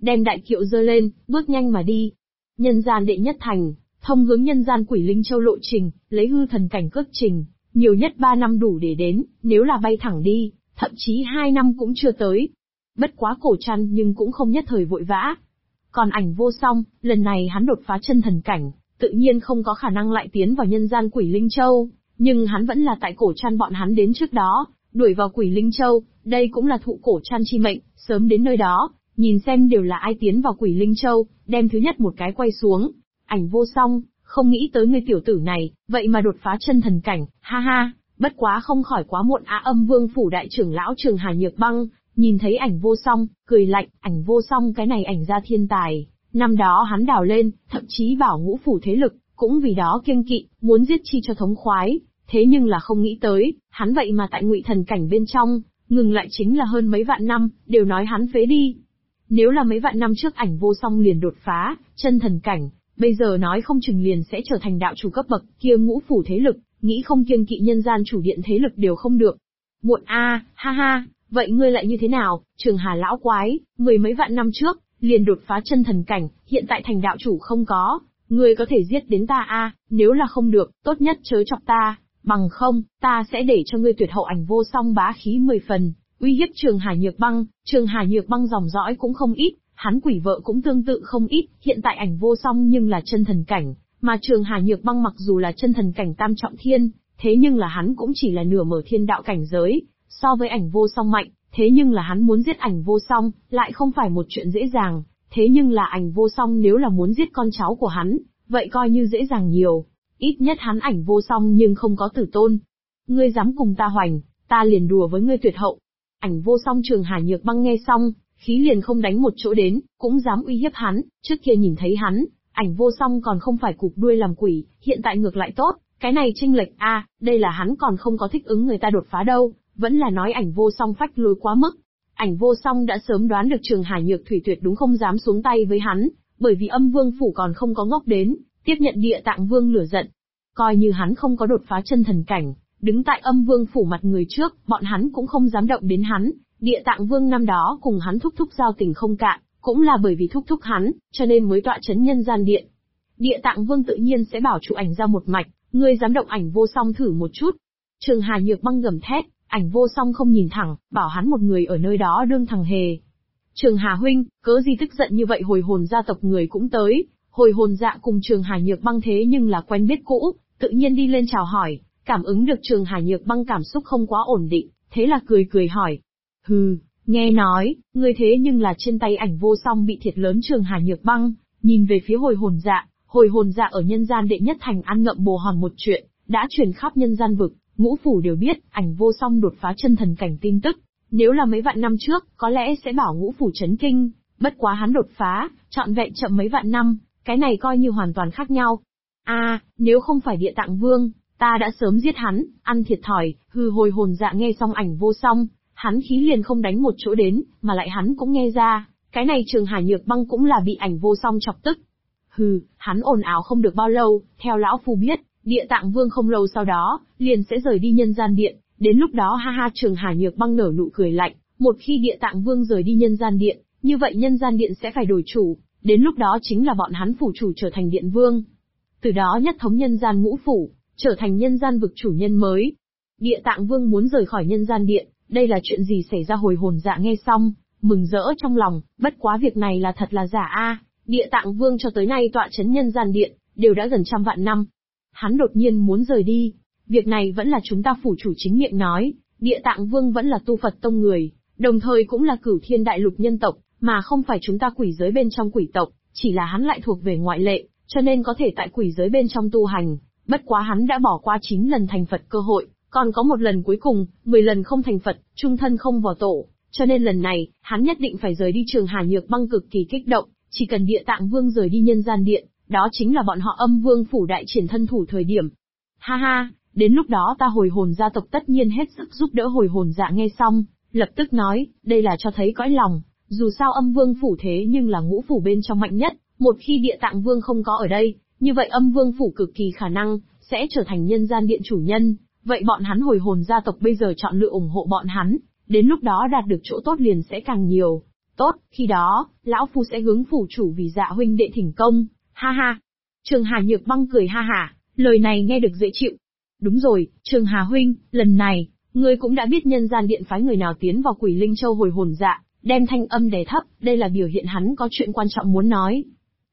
đem đại kiệu giơ lên, bước nhanh mà đi. Nhân gian đệ nhất thành, thông hướng nhân gian Quỷ Linh Châu lộ trình, lấy hư thần cảnh cước trình, nhiều nhất 3 năm đủ để đến, nếu là bay thẳng đi, thậm chí 2 năm cũng chưa tới. Bất quá Cổ Trăn nhưng cũng không nhất thời vội vã. Còn Ảnh Vô Song, lần này hắn đột phá chân thần cảnh, tự nhiên không có khả năng lại tiến vào nhân gian Quỷ Linh Châu, nhưng hắn vẫn là tại Cổ Trăn bọn hắn đến trước đó, đuổi vào Quỷ Linh Châu, đây cũng là thụ Cổ Trăn chi mệnh, sớm đến nơi đó, nhìn xem đều là ai tiến vào Quỷ Linh Châu, đem thứ nhất một cái quay xuống. Ảnh Vô Song, không nghĩ tới ngươi tiểu tử này, vậy mà đột phá chân thần cảnh, ha ha, bất quá không khỏi quá muộn á. Âm Vương phủ đại trưởng lão Trường Hà Nhược Băng, nhìn thấy Ảnh Vô Song, cười lạnh, Ảnh Vô Song cái này ảnh gia thiên tài, năm đó hắn đào lên, thậm chí bảo ngũ phủ thế lực, cũng vì đó kiêng kỵ, muốn giết chi cho thống khoái, thế nhưng là không nghĩ tới, hắn vậy mà tại Ngụy thần cảnh bên trong, ngừng lại chính là hơn mấy vạn năm, đều nói hắn phế đi. Nếu là mấy vạn năm trước Ảnh Vô Song liền đột phá chân thần cảnh, bây giờ nói không chừng liền sẽ trở thành đạo chủ cấp bậc, kia ngũ phủ thế lực, nghĩ không kiêng kỵ nhân gian chủ điện thế lực đều không được. Muộn a, ha ha, vậy ngươi lại như thế nào, Trường Hà lão quái, mười mấy vạn năm trước, liền đột phá chân thần cảnh, hiện tại thành đạo chủ không có, ngươi có thể giết đến ta a, nếu là không được, tốt nhất chớ chọc ta, bằng không, ta sẽ để cho ngươi tuyệt hậu. Ảnh Vô Song bá khí 10 phần, uy hiếp Trường Hà Nhược Băng. Trường Hà Nhược Băng dòng dõi cũng không ít, hắn quỷ vợ cũng tương tự không ít, hiện tại Ảnh Vô Song nhưng là chân thần cảnh, mà Trường Hà Nhược Băng mặc dù là chân thần cảnh tam trọng thiên, thế nhưng là hắn cũng chỉ là nửa mở thiên đạo cảnh giới, so với Ảnh Vô Song mạnh, thế nhưng là hắn muốn giết Ảnh Vô Song, lại không phải một chuyện dễ dàng, thế nhưng là Ảnh Vô Song nếu là muốn giết con cháu của hắn, vậy coi như dễ dàng nhiều, ít nhất hắn Ảnh Vô Song nhưng không có tử tôn. Ngươi dám cùng ta hoành, ta liền đùa với ngươi tuyệt hậu. Ảnh Vô Song Trường Hà Nhược Băng nghe xong, khí liền không đánh một chỗ đến, cũng dám uy hiếp hắn, trước kia nhìn thấy hắn, Ảnh Vô Song còn không phải cụp đuôi làm quỷ, hiện tại ngược lại tốt, cái này chênh lệch a, đây là hắn còn không có thích ứng người ta đột phá đâu, vẫn là nói Ảnh Vô Song phách lối quá mức. Ảnh Vô Song đã sớm đoán được Trường Hà Nhược Thủy tuyệt đúng không dám xuống tay với hắn, bởi vì Âm Vương phủ còn không có ngốc đến, tiếp nhận Địa Tạng Vương lửa giận. Coi như hắn không có đột phá chân thần cảnh, đứng tại Âm Vương phủ mặt người trước, bọn hắn cũng không dám động đến hắn. Địa Tạng Vương năm đó cùng hắn thúc thúc giao tình không cạn, cũng là bởi vì thúc thúc hắn, cho nên mới tọa chấn nhân gian điện. Địa Tạng Vương tự nhiên sẽ bảo trụ Ảnh ra một mạch, ngươi dám động Ảnh Vô Song thử một chút. Trường Hà Nhược Băng gầm thét, Ảnh Vô Song không nhìn thẳng, bảo hắn một người ở nơi đó đương thằng hề. Trường Hà huynh, cớ gì tức giận như vậy? Hồi hồn gia tộc người cũng tới. Hồi hồn dạ cùng Trường Hà Nhược Băng thế nhưng là quen biết cũ, tự nhiên đi lên chào hỏi, cảm ứng được Trường Hà Nhược Băng cảm xúc không quá ổn định, thế là cười cười hỏi. Hừ, nghe nói, ngươi thế nhưng là trên tay Ảnh Vô Song bị thiệt lớn. Trường Hà Nhược Băng nhìn về phía hồi hồn dạ ở nhân gian đệ nhất thành ăn ngậm bồ hòn một chuyện, đã truyền khắp nhân gian vực, ngũ phủ đều biết, Ảnh Vô Song đột phá chân thần cảnh tin tức, nếu là mấy vạn năm trước, có lẽ sẽ bảo ngũ phủ chấn kinh, bất quá hắn đột phá, trọn vẹn chậm mấy vạn năm, cái này coi như hoàn toàn khác nhau. Nếu không phải Địa Tạng Vương, ta đã sớm giết hắn, ăn thiệt thòi. Hồi hồn dạ nghe xong Ảnh Vô Song, hắn khí liền không đánh một chỗ đến, mà lại hắn cũng nghe ra, cái này Trường Hà Nhược Băng cũng là bị Ảnh Vô Song chọc tức. Hắn ồn ào không được bao lâu, theo lão phu biết, Địa Tạng Vương không lâu sau đó, liền sẽ rời đi nhân gian điện, đến lúc đó ha ha. Trường Hà Nhược Băng nở nụ cười lạnh, một khi Địa Tạng Vương rời đi nhân gian điện, như vậy nhân gian điện sẽ phải đổi chủ, đến lúc đó chính là bọn hắn phủ chủ trở thành điện vương. Từ đó nhất thống nhân gian ngũ phủ, trở thành nhân gian vực chủ nhân mới. Địa Tạng Vương muốn rời khỏi nhân gian điện, đây là chuyện gì xảy ra? Hồi hồn dạ nghe xong, mừng rỡ trong lòng, bất quá việc này là thật là giả a? Địa Tạng Vương cho tới nay tọa chấn nhân gian điện, đều đã gần trăm vạn năm. Hắn đột nhiên muốn rời đi, việc này vẫn là chúng ta phủ chủ chính miệng nói, Địa Tạng Vương vẫn là tu Phật tông người, đồng thời cũng là Cửu Thiên Đại Lục nhân tộc, mà không phải chúng ta quỷ giới bên trong quỷ tộc, chỉ là hắn lại thuộc về ngoại lệ, cho nên có thể tại quỷ giới bên trong tu hành, bất quá hắn đã bỏ qua 9 lần thành Phật cơ hội, còn có một lần cuối cùng, 10 lần không thành Phật, chung thân không vào tổ, cho nên lần này, hắn nhất định phải rời đi. Trường Hà Nhược Băng cực kỳ kích động, chỉ cần Địa Tạng Vương rời đi nhân gian điện, đó chính là bọn họ Âm Vương phủ đại triển thân thủ thời điểm. Ha ha, đến lúc đó ta hồi hồn gia tộc tất nhiên hết sức giúp đỡ. Hồi hồn dạ nghe xong, lập tức nói, đây là cho thấy cõi lòng, dù sao Âm Vương phủ thế nhưng là ngũ phủ bên trong mạnh nhất, một khi Địa Tạng Vương không có ở đây, như vậy Âm Vương phủ cực kỳ khả năng sẽ trở thành nhân gian điện chủ nhân, vậy bọn hắn hồi hồn gia tộc bây giờ chọn lựa ủng hộ bọn hắn, đến lúc đó đạt được chỗ tốt liền sẽ càng nhiều. Tốt, khi đó, lão phu sẽ hướng phủ chủ vì Dạ huynh đệ thỉnh công, ha ha. Trường Hà Nhược Băng cười ha hả, lời này nghe được dễ chịu. Đúng rồi, Trường Hà huynh, lần này, ngươi cũng đã biết nhân gian điện phái người nào tiến vào Quỷ Linh Châu hồi hồn dạ, đem thanh âm đè thấp, đây là biểu hiện hắn có chuyện quan trọng muốn nói.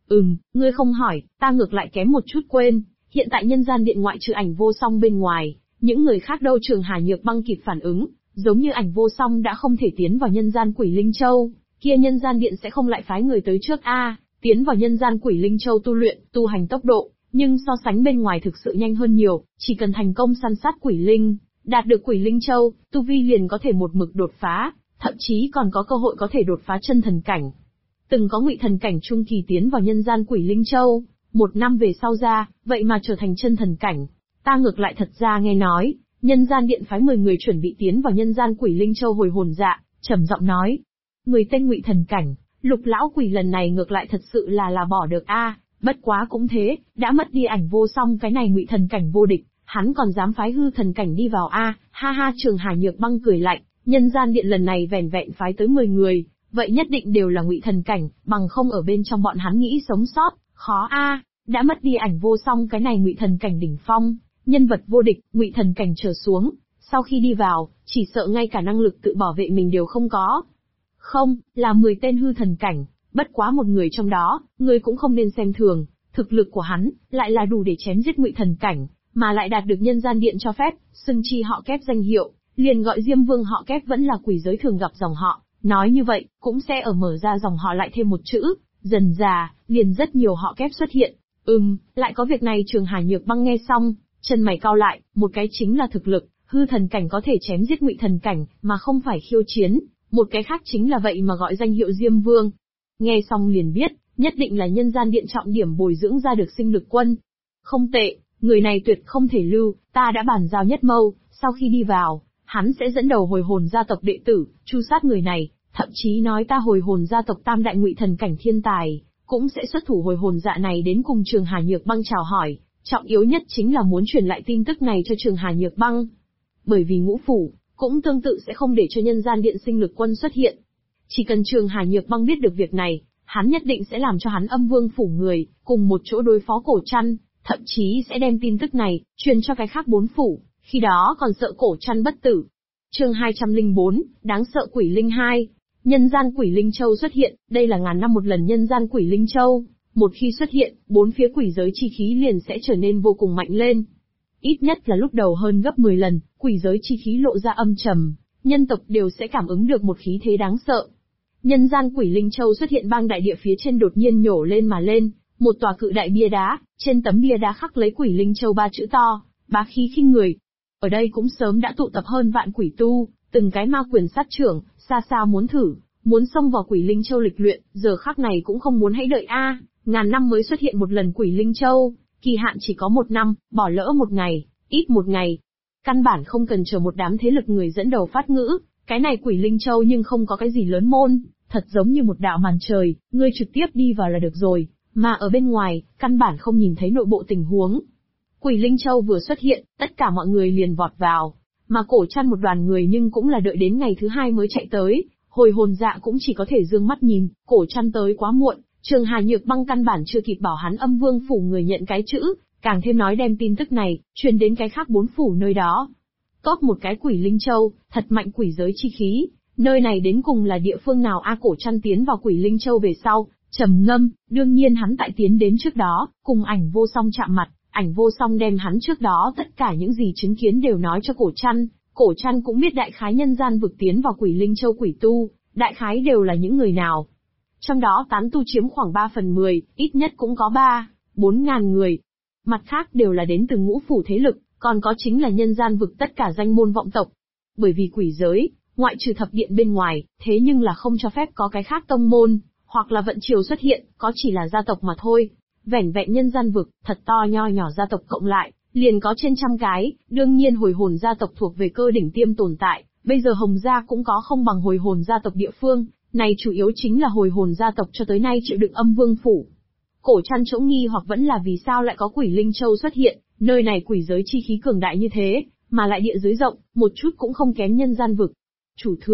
Ngươi không hỏi, ta ngược lại kém một chút quên, hiện tại nhân gian điện ngoại trừ Ảnh Vô Song bên ngoài, những người khác đâu. Trường Hà Nhược Băng kịp phản ứng, giống như Ảnh Vô Song đã không thể tiến vào nhân gian Quỷ Linh Châu, kia nhân gian điện sẽ không lại phái người tới trước tiến vào nhân gian Quỷ Linh Châu tu luyện, tu hành tốc độ, nhưng so sánh bên ngoài thực sự nhanh hơn nhiều, chỉ cần thành công săn sát Quỷ Linh, đạt được Quỷ Linh Châu, tu vi liền có thể một mực đột phá, thậm chí còn có cơ hội có thể đột phá chân thần cảnh. Từng có Ngụy thần cảnh trung kỳ tiến vào nhân gian Quỷ Linh Châu, 1 năm về sau ra, vậy mà trở thành chân thần cảnh. Ta ngược lại thật ra nghe nói, nhân gian điện phái 10 người chuẩn bị tiến vào nhân gian Quỷ Linh Châu hồi hồn dạ, trầm giọng nói. 10 tên Ngụy thần cảnh, Lục lão quỷ lần này ngược lại thật sự là bỏ được bất quá cũng thế, đã mất đi Ảnh Vô Song cái này Ngụy thần cảnh vô địch, hắn còn dám phái hư thần cảnh đi vào ha ha. Trường Hà Nhược Băng cười lạnh, nhân gian điện lần này vẻn vẹn phái tới 10 người, vậy nhất định đều là Ngụy thần cảnh, bằng không ở bên trong bọn hắn nghĩ sống sót, khó đã mất đi Ảnh Vô Song cái này Ngụy thần cảnh đỉnh phong, nhân vật vô địch, Ngụy thần cảnh trở xuống, sau khi đi vào, chỉ sợ ngay cả năng lực tự bảo vệ mình đều không có. Không, là 10 tên hư thần cảnh, bất quá một người trong đó, ngươi cũng không nên xem thường, thực lực của hắn, lại là đủ để chém giết Ngụy thần cảnh, mà lại đạt được nhân gian điện cho phép, xưng chi họ Kép danh hiệu, liền gọi Diêm Vương họ Kép vẫn là quỷ giới thường gặp dòng họ, nói như vậy, cũng sẽ ở mở ra dòng họ lại thêm một chữ, dần dà, liền rất nhiều họ Kép xuất hiện. Lại có việc này. Trường Hà Nhược Băng nghe xong, chân mày cau lại, một cái chính là thực lực, hư thần cảnh có thể chém giết Ngụy thần cảnh, mà không phải khiêu chiến, một cái khác chính là vậy mà gọi danh hiệu Diêm Vương. Nghe xong liền biết, nhất định là nhân gian điện trọng điểm bồi dưỡng ra được sinh lực quân. Không tệ, người này tuyệt không thể lưu, ta đã bàn giao Nhất Mâu, sau khi đi vào, hắn sẽ dẫn đầu hồi hồn gia tộc đệ tử, tru sát người này, thậm chí nói ta hồi hồn gia tộc tam đại Ngụy thần cảnh thiên tài, cũng sẽ xuất thủ hồi hồn dạ này đến cùng Trường Hà Nhược Băng chào hỏi, trọng yếu nhất chính là muốn truyền lại tin tức này cho Trường Hà Nhược Băng. Bởi vì ngũ phủ, cũng tương tự sẽ không để cho nhân gian điện sinh lực quân xuất hiện. Chỉ cần Trường Hà Nhược Băng biết được việc này, hắn nhất định sẽ làm cho hắn Âm Vương phủ người, cùng một chỗ đối phó Cổ Trăn, thậm chí sẽ đem tin tức này, truyền cho cái khác 4 phủ, khi đó còn sợ Cổ Trăn bất tử. Chương 204, đáng sợ Quỷ Linh 2. Nhân gian Quỷ Linh Châu xuất hiện, đây là ngàn năm một lần nhân gian Quỷ Linh Châu, một khi xuất hiện, 4 phía quỷ giới chi khí liền sẽ trở nên vô cùng mạnh lên. Ít nhất là lúc đầu hơn gấp 10 lần, quỷ giới chi khí lộ ra âm trầm, nhân tộc đều sẽ cảm ứng được một khí thế đáng sợ. Nhân gian Quỷ Linh Châu xuất hiện, bang đại địa phía trên đột nhiên nhổ lên mà lên, một tòa cự đại bia đá, trên tấm bia đá khắc lấy Quỷ Linh Châu 3 chữ to, bá khí khinh người. Ở đây cũng sớm đã tụ tập hơn vạn quỷ tu, từng cái ma quyền sát trưởng, xa xa muốn thử, muốn xông vào Quỷ Linh Châu lịch luyện, giờ khắc này cũng không muốn hãy đợi ngàn năm mới xuất hiện một lần Quỷ Linh Châu, kỳ hạn chỉ có 1 năm, bỏ lỡ 1 ngày, ít 1 ngày. Căn bản không cần chờ một đám thế lực người dẫn đầu phát ngữ, cái này Quỷ Linh Châu nhưng không có cái gì lớn môn, thật giống như một đạo màn trời, ngươi trực tiếp đi vào là được rồi, mà ở bên ngoài, căn bản không nhìn thấy nội bộ tình huống. Quỷ Linh Châu vừa xuất hiện, tất cả mọi người liền vọt vào, mà Cổ Trăn một đoàn người nhưng cũng là đợi đến ngày thứ 2 mới chạy tới, hồi hồn dạ cũng chỉ có thể dương mắt nhìn, Cổ Trăn tới quá muộn. Trường Hà Nhược Băng căn bản chưa kịp bảo hắn Âm Vương phủ người nhận cái chữ, càng thêm nói đem tin tức này truyền đến cái khác 4 phủ nơi đó. Tốt một cái Quỷ Linh Châu, thật mạnh quỷ giới chi khí, nơi này đến cùng là địa phương nào? Cổ Trăn tiến vào Quỷ Linh Châu về sau, trầm ngâm, đương nhiên hắn tại tiến đến trước đó, cùng Ảnh Vô Song chạm mặt, Ảnh Vô Song đem hắn trước đó tất cả những gì chứng kiến đều nói cho Cổ Trăn. Cổ Trăn cũng biết đại khái nhân gian vực tiến vào Quỷ Linh Châu quỷ tu, đại khái đều là những người nào. Trong đó tán tu chiếm khoảng 3/10, ít nhất cũng có 3-4 ngàn người. Mặt khác đều là đến từ ngũ phủ thế lực, còn có chính là nhân gian vực tất cả danh môn vọng tộc. Bởi vì quỷ giới, ngoại trừ thập điện bên ngoài, thế nhưng là không cho phép có cái khác tông môn, hoặc là vận triều xuất hiện, có chỉ là gia tộc mà thôi. Vẻn vẹn nhân gian vực, thật to nho nhỏ gia tộc cộng lại, liền có trên 100 cái, đương nhiên hồi hồn gia tộc thuộc về cơ đỉnh tiêm tồn tại, bây giờ Hồng gia cũng có không bằng hồi hồn gia tộc địa phương. Này chủ yếu chính là hồi hồn gia tộc cho tới nay chịu đựng Âm Vương phủ. Cổ Trăn chỗ nghi hoặc vẫn là vì sao lại có Quỷ Linh Châu xuất hiện, nơi này quỷ giới chi khí cường đại như thế, mà lại địa giới rộng, một chút cũng không kém nhân gian vực. Chủ thượng,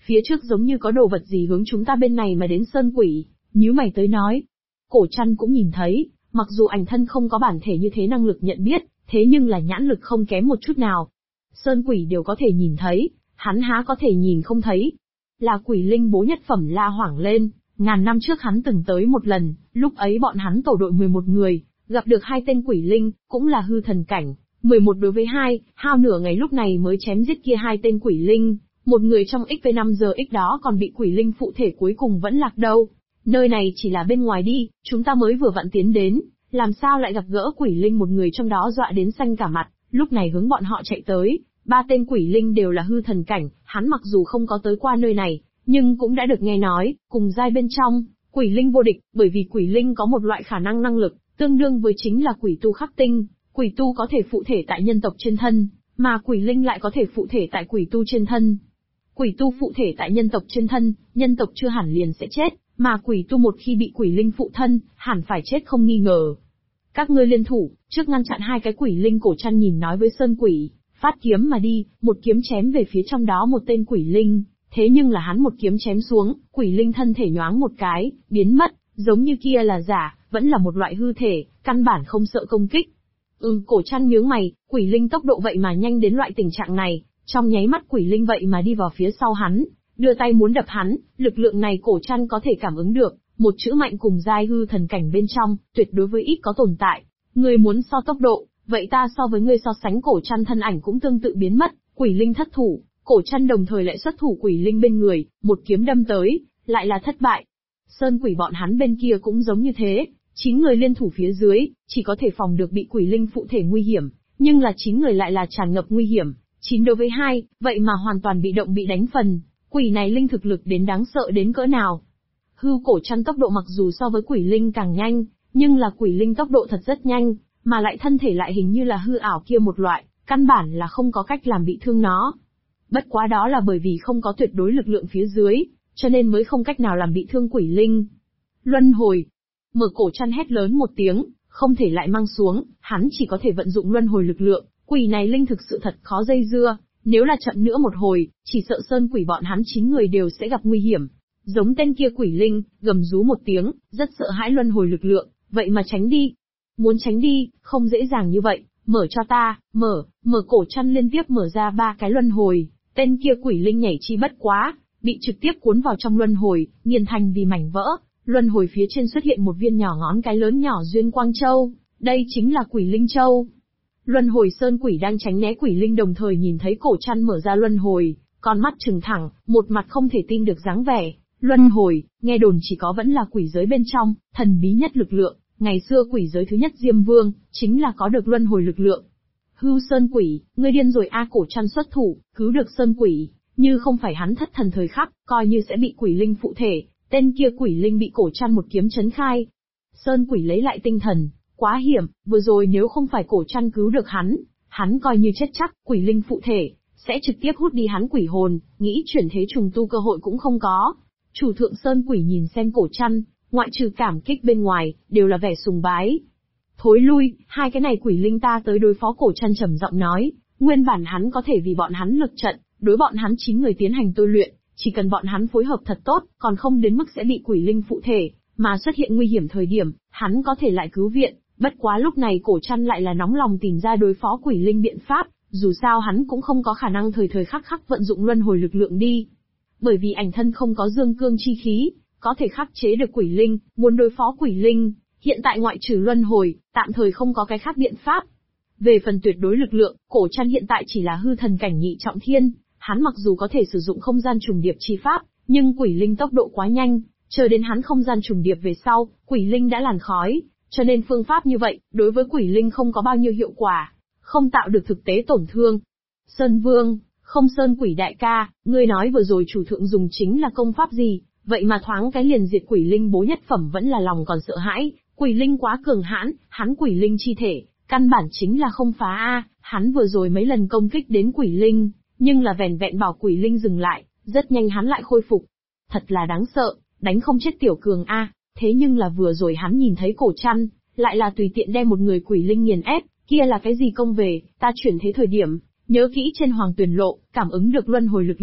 Phía trước giống như có đồ vật gì hướng chúng ta bên này mà đến. Sơn Quỷ nhíu mày tới nói. Cổ Trăn cũng nhìn thấy, mặc dù ảnh thân không có bản thể như thế năng lực nhận biết, thế nhưng là nhãn lực không kém một chút nào. Sơn Quỷ đều có thể nhìn thấy, hắn há có thể nhìn không thấy. Là quỷ linh bố nhất phẩm la hoảng lên, ngàn năm trước hắn từng tới một lần, lúc ấy bọn hắn tổ đội 11 người, gặp được 2 tên quỷ linh, cũng là hư thần cảnh, 11 đối với 2, hao nửa ngày lúc này mới chém giết kia 2 tên quỷ linh, một người trong XV5 giờ X đó còn bị quỷ linh phụ thể cuối cùng vẫn lạc đâu. Nơi này chỉ là bên ngoài đi, chúng ta mới vừa vặn tiến đến, làm sao lại gặp gỡ quỷ linh, một người trong đó dọa đến xanh cả mặt, lúc này hướng bọn họ chạy tới. 3 tên quỷ linh đều là hư thần cảnh, hắn mặc dù không có tới qua nơi này, nhưng cũng đã được nghe nói, cùng giai bên trong, quỷ linh vô địch, bởi vì quỷ linh có một loại khả năng năng lực, tương đương với chính là quỷ tu khắc tinh. Quỷ tu có thể phụ thể tại nhân tộc trên thân, mà quỷ linh lại có thể phụ thể tại quỷ tu trên thân. Quỷ tu phụ thể tại nhân tộc trên thân, nhân tộc chưa hẳn liền sẽ chết, mà quỷ tu một khi bị quỷ linh phụ thân, hẳn phải chết không nghi ngờ. Các ngươi liên thủ, trước ngăn chặn 2 cái quỷ linh. Cổ Trăn nhìn nói với Sơn Quỷ, phát kiếm mà đi, một kiếm chém về phía trong đó một tên quỷ linh, thế nhưng là hắn một kiếm chém xuống, quỷ linh thân thể nhoáng một cái, biến mất, giống như kia là giả, vẫn là một loại hư thể, căn bản không sợ công kích. Cổ Trăn nhướng mày, quỷ linh tốc độ vậy mà nhanh đến loại tình trạng này, trong nháy mắt quỷ linh vậy mà đi vào phía sau hắn, đưa tay muốn đập hắn, lực lượng này Cổ Trăn có thể cảm ứng được, một chữ mạnh cùng giai hư thần cảnh bên trong, tuyệt đối với ít có tồn tại. Ngươi muốn so tốc độ, vậy ta so với ngươi so sánh. Cổ Trăn thân ảnh cũng tương tự biến mất, quỷ linh thất thủ, Cổ Trăn đồng thời lại xuất thủ quỷ linh bên người, một kiếm đâm tới, lại là thất bại. Sơn Quỷ bọn hắn bên kia cũng giống như thế, 9 người liên thủ phía dưới, chỉ có thể phòng được bị quỷ linh phụ thể nguy hiểm, nhưng là 9 người lại là tràn ngập nguy hiểm, 9 đối với 2, vậy mà hoàn toàn bị động bị đánh phần. Quỷ này linh thực lực đến đáng sợ đến cỡ nào? Hư Cổ Trăn tốc độ mặc dù so với quỷ linh càng nhanh, nhưng là quỷ linh tốc độ thật rất nhanh, mà lại thân thể lại hình như là hư ảo kia một loại, căn bản là không có cách làm bị thương nó. Bất quá đó là bởi vì không có tuyệt đối lực lượng phía dưới, cho nên mới không cách nào làm bị thương quỷ linh. Luân hồi. Mở Cổ Trăn hét lớn một tiếng, không thể lại mang xuống, hắn chỉ có thể vận dụng luân hồi lực lượng, quỷ này linh thực sự thật khó dây dưa, nếu là chậm nữa một hồi, chỉ sợ Sơn Quỷ bọn hắn 9 người đều sẽ gặp nguy hiểm. Giống tên kia quỷ linh, gầm rú một tiếng, rất sợ hãi luân hồi lực lượng, vậy mà tránh đi. Muốn tránh đi, không dễ dàng như vậy, mở cho ta, mở Cổ Trăn liên tiếp mở ra 3 cái luân hồi, tên kia quỷ linh nhảy chi bất quá, bị trực tiếp cuốn vào trong luân hồi, nghiền thành vì mảnh vỡ. Luân hồi phía trên xuất hiện một viên nhỏ ngón cái lớn nhỏ duyên quang châu, đây chính là quỷ linh châu. Luân hồi Sơn Quỷ đang tránh né quỷ linh đồng thời nhìn thấy Cổ Trăn mở ra luân hồi, con mắt trừng thẳng, một mặt không thể tin được dáng vẻ. Luân hồi, nghe đồn chỉ có vẫn là quỷ giới bên trong, thần bí nhất lực lượng, ngày xưa quỷ giới thứ nhất Diêm Vương, chính là có được luân hồi lực lượng. Hư Sơn Quỷ, ngươi điên rồi a. Cổ Trăn xuất thủ, cứu được Sơn Quỷ, như không phải hắn thất thần thời khắc, coi như sẽ bị quỷ linh phụ thể, tên kia quỷ linh bị Cổ Trăn một kiếm chấn khai. Sơn Quỷ lấy lại tinh thần, quá hiểm, vừa rồi nếu không phải Cổ Trăn cứu được hắn coi như chết chắc, quỷ linh phụ thể, sẽ trực tiếp hút đi hắn quỷ hồn, nghĩ chuyển thế trùng tu cơ hội cũng không có. Chủ thượng Sơn Quỷ nhìn xem Cổ Trăn, ngoại trừ cảm kích bên ngoài, đều là vẻ sùng bái. Thối lui, 2 cái này quỷ linh ta tới đối phó. Cổ Trăn trầm giọng nói, nguyên bản hắn có thể vì bọn hắn lực trận, đối bọn hắn 9 người tiến hành tôi luyện, chỉ cần bọn hắn phối hợp thật tốt, còn không đến mức sẽ bị quỷ linh phụ thể, mà xuất hiện nguy hiểm thời điểm, hắn có thể lại cứu viện. Bất quá lúc này Cổ Trăn lại là nóng lòng tìm ra đối phó quỷ linh biện pháp, dù sao hắn cũng không có khả năng thời thời khắc khắc vận dụng luân hồi lực lượng đi. Bởi vì ảnh thân không có dương cương chi khí, có thể khắc chế được quỷ linh, muốn đối phó quỷ linh, hiện tại ngoại trừ luân hồi, tạm thời không có cái khác biện pháp. Về phần tuyệt đối lực lượng, Cổ Trăn hiện tại chỉ là hư thần cảnh nhị trọng thiên, hắn mặc dù có thể sử dụng không gian trùng điệp chi pháp, nhưng quỷ linh tốc độ quá nhanh, chờ đến hắn không gian trùng điệp về sau, quỷ linh đã làn khói, cho nên phương pháp như vậy, đối với quỷ linh không có bao nhiêu hiệu quả, không tạo được thực tế tổn thương. Sơn Vương, không Sơn Quỷ đại ca, ngươi nói vừa rồi chủ thượng dùng chính là công pháp gì, vậy mà thoáng cái liền diệt quỷ linh bố nhất phẩm vẫn là lòng còn sợ hãi, quỷ linh quá cường hãn, hắn quỷ linh chi thể, căn bản chính là không phá a, hắn vừa rồi mấy lần công kích đến quỷ linh, nhưng là vẻn vẹn bảo quỷ linh dừng lại, rất nhanh hắn lại khôi phục. Thật là đáng sợ, đánh không chết tiểu cường a, thế nhưng là vừa rồi hắn nhìn thấy Cổ Trăn, lại là tùy tiện đem một người quỷ linh nghiền ép, kia là cái gì công về, ta chuyển thế thời điểm, nhớ kỹ trên Hoàng Tuyền Lộ, cảm ứng được luân hồi lực lượng,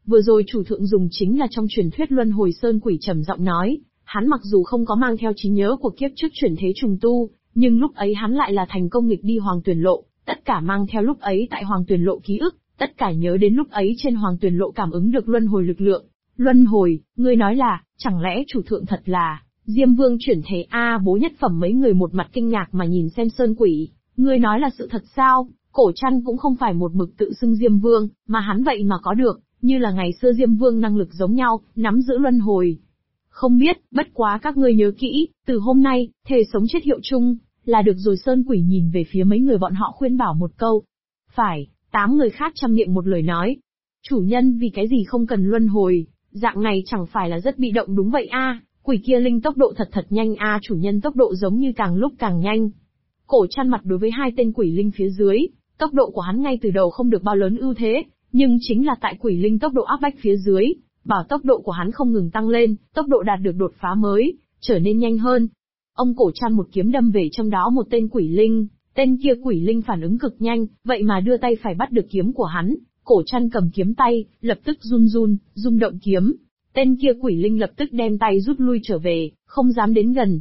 Vừa rồi chủ thượng dùng chính là trong truyền thuyết luân hồi sơn quỷ, trầm giọng nói, hắn mặc dù không có mang theo trí nhớ của kiếp trước chuyển thế trùng tu, nhưng lúc ấy hắn lại là thành công nghịch đi Hoàng Tuyền Lộ, tất cả mang theo lúc ấy tại Hoàng Tuyền Lộ ký ức, tất cả nhớ đến lúc ấy trên Hoàng Tuyền Lộ cảm ứng được luân hồi lực lượng. Luân hồi, ngươi nói là, chẳng lẽ chủ thượng thật là Diêm Vương chuyển thế a? Bố Nhất Phẩm mấy người một mặt kinh ngạc mà nhìn xem sơn quỷ, ngươi nói là sự thật sao? Cổ Trăn cũng không phải một mực tự xưng Diêm Vương, mà hắn vậy mà có được, như là ngày xưa Diêm Vương năng lực giống nhau, nắm giữ luân hồi. Không biết, bất quá các ngươi nhớ kỹ, từ hôm nay, thề sống chết hiệu chung, là được rồi. Sơn quỷ nhìn về phía mấy người bọn họ khuyên bảo một câu. Phải, 8 người khác chăm miệng một lời nói. Chủ nhân vì cái gì không cần luân hồi, dạng này chẳng phải là rất bị động đúng vậy a? Quỷ kia linh tốc độ thật nhanh a, chủ nhân tốc độ giống như càng lúc càng nhanh. Cổ Trăn mặt đối với hai tên quỷ linh phía dưới, tốc độ của hắn ngay từ đầu không được bao lớn ưu thế, nhưng chính là tại quỷ linh tốc độ áp bách phía dưới, bảo tốc độ của hắn không ngừng tăng lên, tốc độ đạt được đột phá mới, trở nên nhanh hơn. Ông Cổ Trăn một kiếm đâm về trong đó một tên quỷ linh, tên kia quỷ linh phản ứng cực nhanh, vậy mà đưa tay phải bắt được kiếm của hắn. Cổ Trăn cầm kiếm tay, lập tức rung động kiếm. Tên kia quỷ linh lập tức đem tay rút lui trở về, không dám đến gần.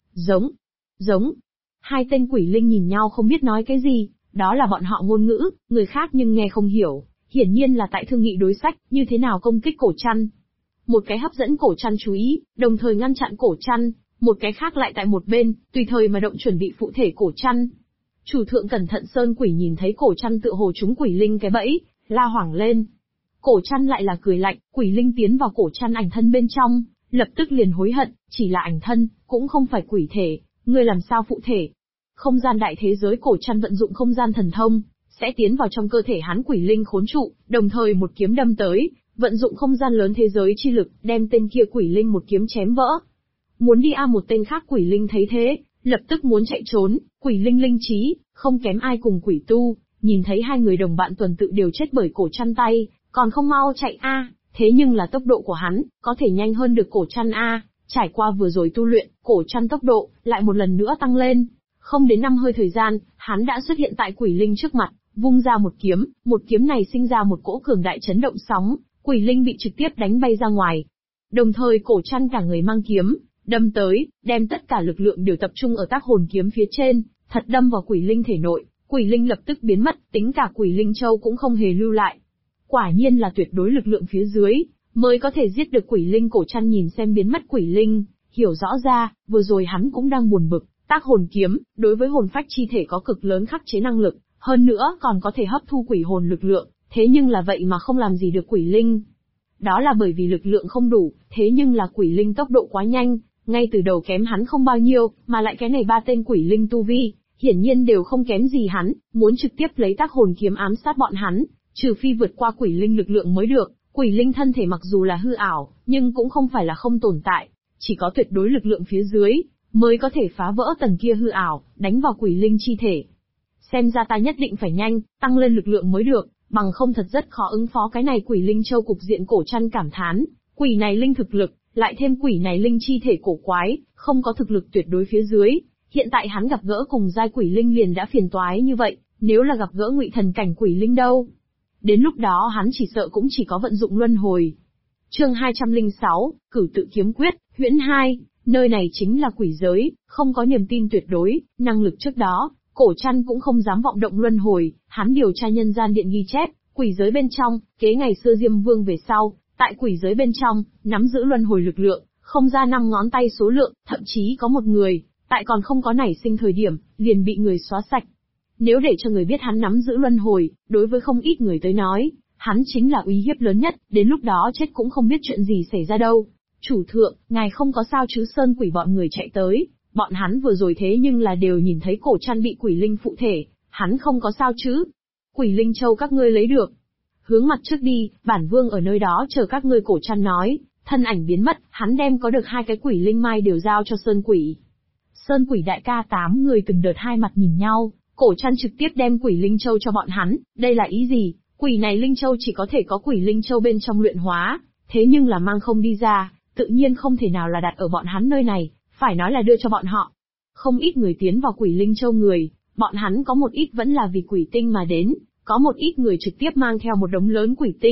Giống. Hai tên quỷ linh nhìn nhau không biết nói cái gì, đó là bọn họ ngôn ngữ, người khác nhưng nghe không hiểu, hiển nhiên là tại thương nghị đối sách, như thế nào công kích Cổ Trăn. Một cái hấp dẫn Cổ Trăn chú ý, đồng thời ngăn chặn Cổ Trăn, một cái khác lại tại một bên, tùy thời mà động chuẩn bị phụ thể Cổ Trăn. Chủ thượng cẩn thận. Sơn quỷ nhìn thấy Cổ Trăn tựa hồ trúng quỷ linh cái bẫy, la hoảng lên. Cổ Trăn lại là cười lạnh, quỷ linh tiến vào Cổ Trăn ảnh thân bên trong, lập tức liền hối hận, chỉ là ảnh thân, cũng không phải quỷ thể, ngươi làm sao phụ thể? Không gian đại thế giới. Cổ Trăn vận dụng không gian thần thông, sẽ tiến vào trong cơ thể hắn quỷ linh khốn trụ, đồng thời một kiếm đâm tới, vận dụng không gian lớn thế giới chi lực, đem tên kia quỷ linh một kiếm chém vỡ. Muốn đi một tên khác quỷ linh thấy thế, lập tức muốn chạy trốn, quỷ linh linh trí, không kém ai cùng quỷ tu, nhìn thấy hai người đồng bạn tuần tự đều chết bởi Cổ Trăn tay, còn không mau chạy a? Thế nhưng là tốc độ của hắn, có thể nhanh hơn được Cổ Trăn a? Trải qua vừa rồi tu luyện, Cổ Trăn tốc độ, lại một lần nữa tăng lên. Không đến 5 hơi thời gian, hắn đã xuất hiện tại quỷ linh trước mặt, vung ra một kiếm này sinh ra một cỗ cường đại chấn động sóng, quỷ linh bị trực tiếp đánh bay ra ngoài. Đồng thời Cổ Trăn cả người mang kiếm, đâm tới, đem tất cả lực lượng đều tập trung ở tác hồn kiếm phía trên, thật đâm vào quỷ linh thể nội, quỷ linh lập tức biến mất, tính cả quỷ linh châu cũng không hề lưu lại. Quả nhiên là tuyệt đối lực lượng phía dưới, mới có thể giết được quỷ linh. Cổ Trăn nhìn xem biến mất quỷ linh, hiểu rõ ra, vừa rồi hắn cũng đang buồn bực, tác hồn kiếm, đối với hồn phách chi thể có cực lớn khắc chế năng lực, hơn nữa còn có thể hấp thu quỷ hồn lực lượng, thế nhưng là vậy mà không làm gì được quỷ linh. Đó là bởi vì lực lượng không đủ, thế nhưng là quỷ linh tốc độ quá nhanh, ngay từ đầu kém hắn không bao nhiêu, mà lại cái này 3 tên quỷ linh tu vi, hiển nhiên đều không kém gì hắn, muốn trực tiếp lấy tác hồn kiếm ám sát bọn hắn, trừ phi vượt qua quỷ linh lực lượng mới được. Quỷ linh thân thể mặc dù là hư ảo, nhưng cũng không phải là không tồn tại, chỉ có tuyệt đối lực lượng phía dưới, mới có thể phá vỡ tầng kia hư ảo, đánh vào quỷ linh chi thể. Xem ra ta nhất định phải nhanh, tăng lên lực lượng mới được, bằng không thật rất khó ứng phó cái này quỷ linh châu. Cục diện. Cổ Trăn cảm thán, quỷ này linh thực lực, lại thêm quỷ này linh chi thể cổ quái, không có thực lực tuyệt đối phía dưới. Hiện tại hắn gặp gỡ cùng giai quỷ linh liền đã phiền toái như vậy, nếu là gặp gỡ ngụy thần cảnh quỷ linh đâu? Đến lúc đó hắn chỉ sợ cũng chỉ có vận dụng luân hồi. Chương 206, Cửu Tự Kiếm Quyết, Huyễn 2, nơi này chính là quỷ giới, không có niềm tin tuyệt đối, năng lực trước đó, Cổ Trăn cũng không dám vọng động luân hồi, hắn điều tra nhân gian điện ghi chép, quỷ giới bên trong, kế ngày xưa Diêm Vương về sau, tại quỷ giới bên trong, nắm giữ luân hồi lực lượng, không ra 5 ngón tay số lượng, thậm chí có một người, tại còn không có nảy sinh thời điểm, liền bị người xóa sạch. Nếu để cho người biết hắn nắm giữ luân hồi, đối với không ít người tới nói, hắn chính là uy hiếp lớn nhất, đến lúc đó chết cũng không biết chuyện gì xảy ra đâu. Chủ thượng, ngài không có sao chứ? Sơn quỷ bọn người chạy tới, bọn hắn vừa rồi thế nhưng là đều nhìn thấy Cổ Trăn bị quỷ linh phụ thể, hắn không có sao chứ? Quỷ linh châu các ngươi lấy được. Hướng mặt trước đi, bản vương ở nơi đó chờ các ngươi. Cổ Trăn nói, thân ảnh biến mất, hắn đem có được 2 cái quỷ linh mai đều giao cho Sơn quỷ. Sơn quỷ đại ca 8 người từng đợt hai mặt nhìn nhau. Cổ Trăn trực tiếp đem quỷ linh châu cho bọn hắn, đây là ý gì? Quỷ này linh châu chỉ có thể có quỷ linh châu bên trong luyện hóa, thế nhưng là mang không đi ra, tự nhiên không thể nào là đặt ở bọn hắn nơi này, phải nói là đưa cho bọn họ. Không ít người tiến vào quỷ linh châu người, bọn hắn có một ít vẫn là vì quỷ tinh mà đến, có một ít người trực tiếp mang theo một đống lớn quỷ tinh,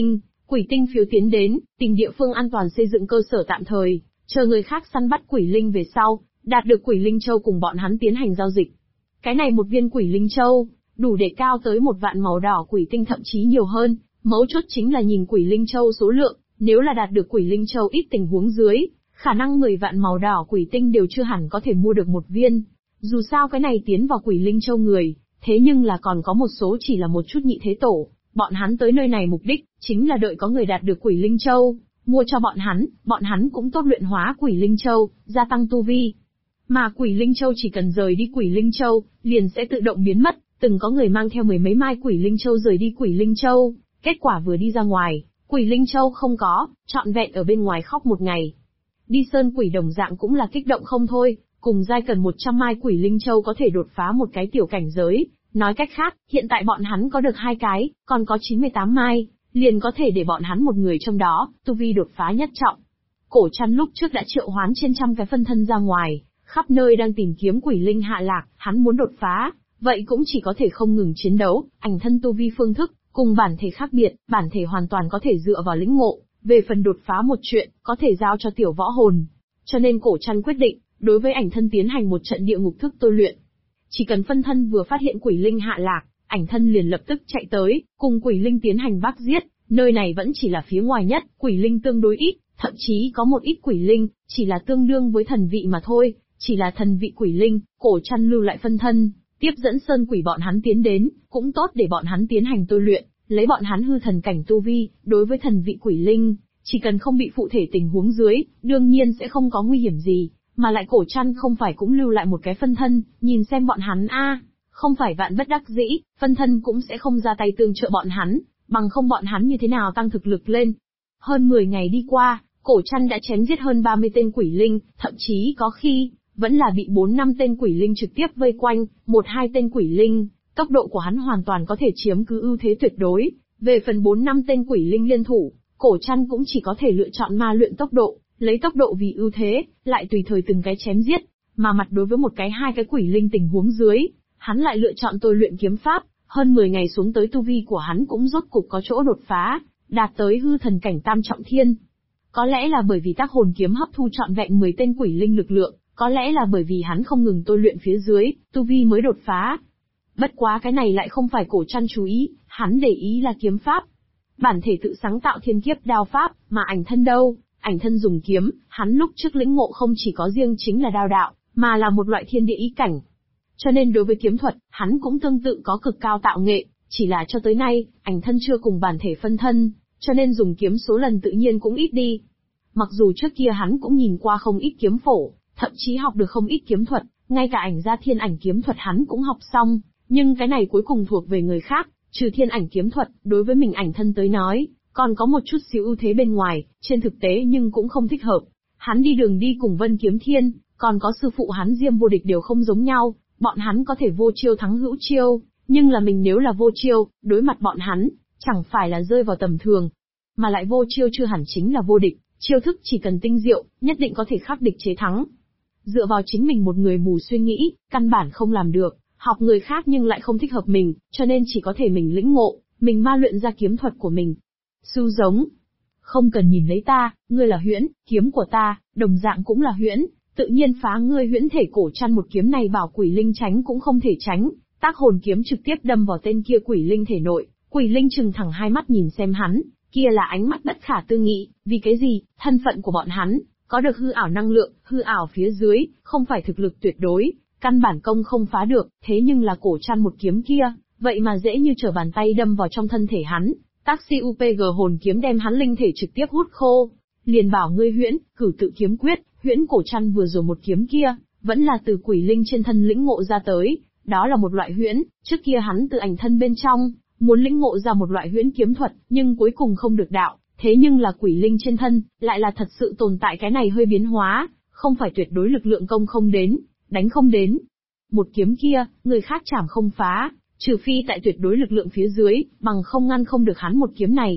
Quỷ tinh phiếu tiến đến, tìm địa phương an toàn xây dựng cơ sở tạm thời, chờ người khác săn bắt quỷ linh về sau, đạt được quỷ linh châu cùng bọn hắn tiến hành giao dịch. Cái này một viên quỷ linh châu, đủ để cao tới 1 vạn màu đỏ quỷ tinh thậm chí nhiều hơn, mấu chốt chính là nhìn quỷ linh châu số lượng, nếu là đạt được quỷ linh châu ít tình huống dưới, khả năng 10 vạn màu đỏ quỷ tinh đều chưa hẳn có thể mua được một viên. Dù sao cái này tiến vào quỷ linh châu người, thế nhưng là còn có một số chỉ là một chút nhị thế tổ, bọn hắn tới nơi này mục đích, chính là đợi có người đạt được quỷ linh châu, mua cho bọn hắn cũng tốt luyện hóa quỷ linh châu, gia tăng tu vi. Mà quỷ linh châu chỉ cần rời đi quỷ linh châu, liền sẽ tự động biến mất, từng có người mang theo 10 mấy mai quỷ linh châu rời đi quỷ linh châu, kết quả vừa đi ra ngoài, quỷ linh châu không có, trọn vẹn ở bên ngoài khóc một ngày. Đi sơn quỷ đồng dạng cũng là kích động không thôi, cùng giai cần 100 mai quỷ linh châu có thể đột phá một cái tiểu cảnh giới, nói cách khác, hiện tại bọn hắn có được 2 cái, còn có 98 mai, liền có thể để bọn hắn một người trong đó, tu vi đột phá nhất trọng. Cổ Trăn lúc trước đã triệu hoán trên trăm cái phân thân ra ngoài, khắp nơi đang tìm kiếm quỷ linh hạ lạc, hắn muốn đột phá, vậy cũng chỉ có thể không ngừng chiến đấu, ảnh thân tu vi phương thức, cùng bản thể khác biệt, bản thể hoàn toàn có thể dựa vào lĩnh ngộ, về phần đột phá một chuyện, có thể giao cho tiểu võ hồn. Cho nên Cổ Trăn quyết định, đối với ảnh thân tiến hành một trận địa ngục thức tôi luyện. Chỉ cần phân thân vừa phát hiện quỷ linh hạ lạc, ảnh thân liền lập tức chạy tới, cùng quỷ linh tiến hành vác giết, nơi này vẫn chỉ là phía ngoài nhất, quỷ linh tương đối ít, thậm chí có một ít quỷ linh, chỉ là tương đương với thần vị mà thôi, chỉ là thần vị quỷ linh, Cổ Trăn lưu lại phân thân, tiếp dẫn sơn quỷ bọn hắn tiến đến, cũng tốt để bọn hắn tiến hành tôi luyện, lấy bọn hắn hư thần cảnh tu vi, đối với thần vị quỷ linh, chỉ cần không bị phụ thể tình huống dưới, đương nhiên sẽ không có nguy hiểm gì, mà lại Cổ Trăn không phải cũng lưu lại một cái phân thân, nhìn xem bọn hắn không phải vạn bất đắc dĩ, phân thân cũng sẽ không ra tay tương trợ bọn hắn, bằng không bọn hắn như thế nào tăng thực lực lên. Hơn 10 ngày đi qua, Cổ Trăn đã chém giết hơn 30 tên quỷ linh, thậm chí có khi, vẫn là bị 4-5 tên quỷ linh trực tiếp vây quanh, 1-2 tên quỷ linh, tốc độ của hắn hoàn toàn có thể chiếm cứ ưu thế tuyệt đối. Về phần 4-5 tên quỷ linh liên thủ, Cổ Trăn cũng chỉ có thể lựa chọn ma luyện tốc độ, lấy tốc độ vì ưu thế, lại tùy thời từng cái chém giết, mà mặt đối với 1-2 cái quỷ linh tình huống dưới, hắn lại lựa chọn tôi luyện kiếm pháp, hơn 10 ngày xuống tới tu vi của hắn cũng rốt cục có chỗ đột phá, đạt tới hư thần cảnh tam trọng thiên. Có lẽ là bởi vì tác hồn kiếm hấp thu trọn vẹn 10 tên quỷ linh lực lượng, có lẽ là bởi vì hắn không ngừng tôi luyện phía dưới, tu vi mới đột phá. Bất quá cái này lại không phải Cổ Trăn chú ý, hắn để ý là kiếm pháp. Bản thể tự sáng tạo thiên kiếp đao pháp, mà ảnh thân đâu? Ảnh thân dùng kiếm, hắn lúc trước lĩnh ngộ không chỉ có riêng chính là đao đạo, mà là một loại thiên địa ý cảnh. Cho nên đối với kiếm thuật, hắn cũng tương tự có cực cao tạo nghệ, chỉ là cho tới nay, ảnh thân chưa cùng bản thể phân thân, cho nên dùng kiếm số lần tự nhiên cũng ít đi. Mặc dù trước kia hắn cũng nhìn qua không ít kiếm phổ, thậm chí học được không ít kiếm thuật, ngay cả ảnh gia thiên ảnh kiếm thuật hắn cũng học xong, nhưng cái này cuối cùng thuộc về người khác, trừ thiên ảnh kiếm thuật, đối với mình ảnh thân tới nói, còn có một chút xíu ưu thế bên ngoài, trên thực tế nhưng cũng không thích hợp. Hắn đi đường đi cùng Vân Kiếm Thiên, còn có sư phụ hắn Diêm Vô Địch đều không giống nhau, bọn hắn có thể vô chiêu thắng hữu chiêu, nhưng là mình nếu là vô chiêu, đối mặt bọn hắn, chẳng phải là rơi vào tầm thường. Mà lại vô chiêu chưa hẳn chính là vô địch, chiêu thức chỉ cần tinh diệu, nhất định có thể khắc địch chế thắng. Dựa vào chính mình một người mù suy nghĩ, căn bản không làm được, học người khác nhưng lại không thích hợp mình, cho nên chỉ có thể mình lĩnh ngộ, mình ma luyện ra kiếm thuật của mình. Sư giống, không cần nhìn lấy ta, ngươi là huyễn, kiếm của ta, đồng dạng cũng là huyễn, tự nhiên phá ngươi huyễn thể. Cổ Trăn một kiếm này bảo quỷ linh tránh cũng không thể tránh, tác hồn kiếm trực tiếp đâm vào tên kia quỷ linh thể nội, quỷ linh trừng thẳng hai mắt nhìn xem hắn, kia là ánh mắt bất khả tư nghị, vì cái gì, thân phận của bọn hắn, có được hư ảo năng lượng, hư ảo phía dưới, không phải thực lực tuyệt đối, căn bản công không phá được, thế nhưng là Cổ Trăn một kiếm kia, vậy mà dễ như trở bàn tay đâm vào trong thân thể hắn, taxi UPG hồn kiếm đem hắn linh thể trực tiếp hút khô, liền bảo ngươi huyễn, cửu tự kiếm quyết, huyễn. Cổ Trăn vừa rồi một kiếm kia, vẫn là từ quỷ linh trên thân lĩnh ngộ ra tới, đó là một loại huyễn, trước kia hắn từ ảnh thân bên trong, muốn lĩnh ngộ ra một loại huyễn kiếm thuật, nhưng cuối cùng không được đạo, thế nhưng là quỷ linh trên thân, lại là thật sự tồn tại cái này hơi biến hóa, không phải tuyệt đối lực lượng công không đến, đánh không đến. Một kiếm kia, người khác chảm không phá, trừ phi tại tuyệt đối lực lượng phía dưới, bằng không ngăn không được hắn một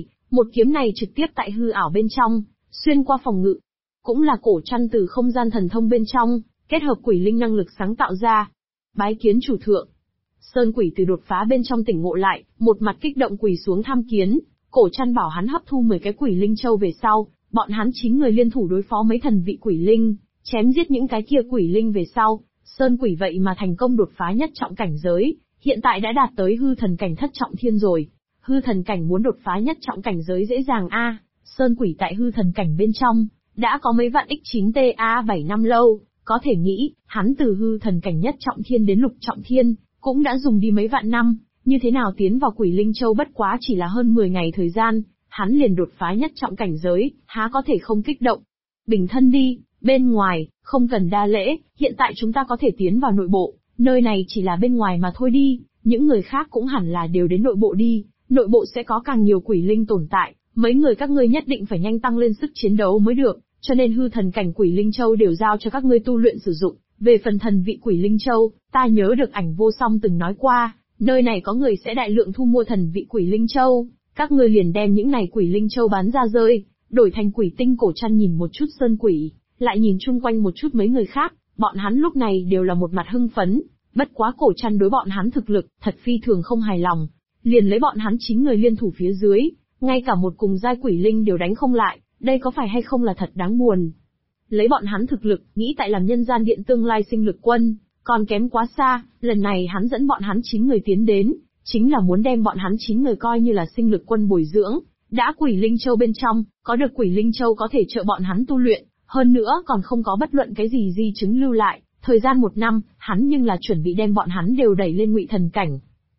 kiếm này trực tiếp tại hư ảo bên trong, xuyên qua phòng ngự. Cũng là Cổ Trăn từ không gian thần thông bên trong, kết hợp quỷ linh năng lực sáng tạo ra. Bái kiến chủ thượng. Sơn quỷ từ đột phá bên trong tỉnh ngộ lại, một mặt kích động quỳ xuống tham kiến, Cổ Trăn bảo hắn hấp thu 10 cái quỷ linh châu về sau, bọn hắn 9 người liên thủ đối phó mấy thần vị quỷ linh, chém giết những cái kia quỷ linh về sau, Sơn Quỷ vậy mà thành công đột phá nhất trọng cảnh giới, hiện tại đã đạt tới hư thần cảnh thất trọng thiên rồi. Hư thần cảnh muốn đột phá nhất trọng cảnh giới dễ dàng a, Sơn Quỷ tại hư thần cảnh bên trong, đã có mấy vạn X9TA 7 năm lâu, có thể nghĩ, hắn từ hư thần cảnh nhất trọng thiên đến lục trọng thiên, cũng đã dùng đi mấy vạn năm, như thế nào tiến vào quỷ linh châu bất quá chỉ là hơn 10 ngày thời gian, hắn liền đột phá nhất trọng cảnh giới, há có thể không kích động. Bình thân đi, bên ngoài, không cần đa lễ, hiện tại chúng ta có thể tiến vào nội bộ, nơi này chỉ là bên ngoài mà thôi đi, những người khác cũng hẳn là đều đến nội bộ đi, nội bộ sẽ có càng nhiều quỷ linh tồn tại, mấy người các ngươi nhất định phải nhanh tăng lên sức chiến đấu mới được, cho nên hư thần cảnh quỷ linh châu đều giao cho các ngươi tu luyện sử dụng. Về phần thần vị quỷ linh châu, ta nhớ được Ảnh Vô Song từng nói qua, nơi này có người sẽ đại lượng thu mua thần vị quỷ linh châu, các ngươi liền đem những này quỷ linh châu bán ra rơi, đổi thành quỷ tinh. Cổ Trăn nhìn một chút Sơn Quỷ, lại nhìn chung quanh một chút mấy người khác, bọn hắn lúc này đều là một mặt hưng phấn, bất quá Cổ Trăn đối bọn hắn thực lực, thật phi thường không hài lòng, liền lấy bọn hắn 9 người liên thủ phía dưới, ngay cả một cùng giai quỷ linh đều đánh không lại, đây có phải hay không là thật đáng buồn. Lấy bọn hắn thực lực, nghĩ tại làm nhân gian điện tương lai sinh lực quân, còn kém quá xa, lần này hắn dẫn bọn hắn 9 người tiến đến, chính là muốn đem bọn hắn 9 người coi như là sinh lực quân bồi dưỡng, đã quỷ linh châu bên trong, có được quỷ linh châu có thể trợ bọn hắn tu luyện, hơn nữa còn không có bất luận cái gì di chứng lưu lại, thời gian 1 năm, hắn nhưng là chuẩn bị đem bọn hắn đều đẩy lên ngụy thần cảnh.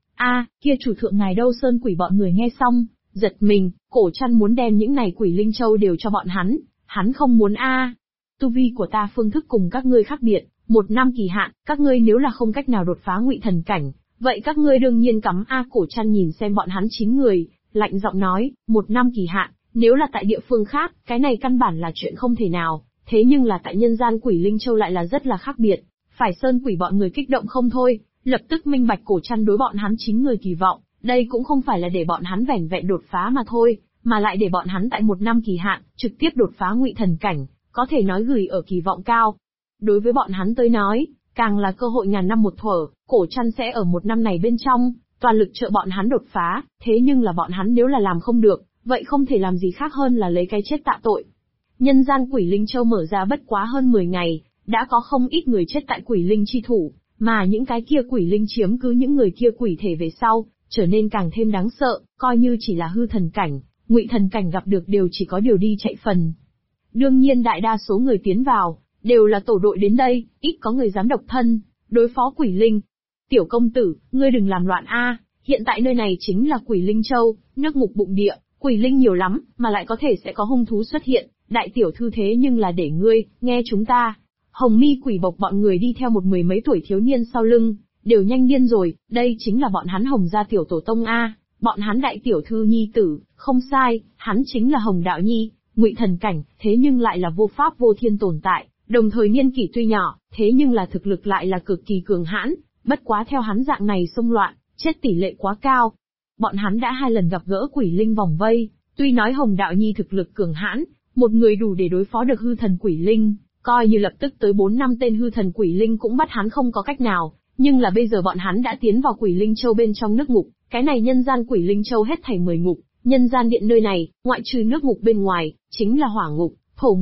Kia chủ thượng ngài đâu? Sơn Quỷ bọn người nghe xong, giật mình, Cổ Trăn muốn đem những này quỷ linh châu đều cho bọn hắn không muốn Tu vi của ta phương thức cùng các ngươi khác biệt, 1 năm kỳ hạn, các ngươi nếu là không cách nào đột phá ngụy thần cảnh, vậy các ngươi đương nhiên cắm Cổ Trăn nhìn xem bọn hắn 9 người, lạnh giọng nói, 1 năm kỳ hạn, nếu là tại địa phương khác, cái này căn bản là chuyện không thể nào, thế nhưng là tại nhân gian quỷ linh châu lại là rất là khác biệt. Phải Sơn Quỷ bọn người kích động không thôi, lập tức minh bạch Cổ Trăn đối bọn hắn 9 người kỳ vọng, đây cũng không phải là để bọn hắn vẻn vẹn đột phá mà thôi, mà lại để bọn hắn tại 1 năm kỳ hạn, trực tiếp đột phá ngụy thần cảnh, có thể nói gửi ở kỳ vọng cao. Đối với bọn hắn tới nói, càng là cơ hội ngàn năm một thuở, Cổ Trăn sẽ ở 1 năm này bên trong, toàn lực trợ bọn hắn đột phá, thế nhưng là bọn hắn nếu là làm không được, vậy không thể làm gì khác hơn là lấy cái chết tạ tội. Nhân gian quỷ linh châu mở ra bất quá hơn 10 ngày, đã có không ít người chết tại quỷ linh chi thủ, mà những cái kia quỷ linh chiếm cứ những người kia quỷ thể về sau, trở nên càng thêm đáng sợ, coi như chỉ là hư thần cảnh, ngụy thần cảnh gặp được đều chỉ có điều đi chạy phần. Đương nhiên đại đa số người tiến vào, đều là tổ đội đến đây, ít có người dám độc thân, đối phó quỷ linh. Tiểu công tử, ngươi đừng làm loạn hiện tại nơi này chính là quỷ linh châu, nước ngục bụng địa, quỷ linh nhiều lắm, mà lại có thể sẽ có hung thú xuất hiện, đại tiểu thư thế nhưng là để ngươi, nghe chúng ta. Hồng Mi Quỷ Bộc bọn người đi theo một 10 mấy tuổi thiếu niên sau lưng, đều nhanh điên rồi, đây chính là bọn hắn Hồng gia tiểu tổ tông bọn hắn đại tiểu thư nhi tử, không sai, hắn chính là Hồng Đạo Nhi, ngụy thần cảnh, thế nhưng lại là vô pháp vô thiên tồn tại, đồng thời niên kỷ tuy nhỏ, thế nhưng là thực lực lại là cực kỳ cường hãn, bất quá theo hắn dạng này xông loạn, chết tỷ lệ quá cao. Bọn hắn đã 2 lần gặp gỡ quỷ linh vòng vây, tuy nói Hồng Đạo Nhi thực lực cường hãn, một người đủ để đối phó được hư thần quỷ linh, coi như lập tức tới 4-5 tên hư thần quỷ linh cũng bắt hắn không có cách nào, nhưng là bây giờ bọn hắn đã tiến vào quỷ linh châu bên trong nước ngục, cái này nhân gian quỷ linh châu hết thảy 10 ngục, nhân gian điện nơi này, ngoại trừ nước ngục bên ngoài, chính là hỏa ngục,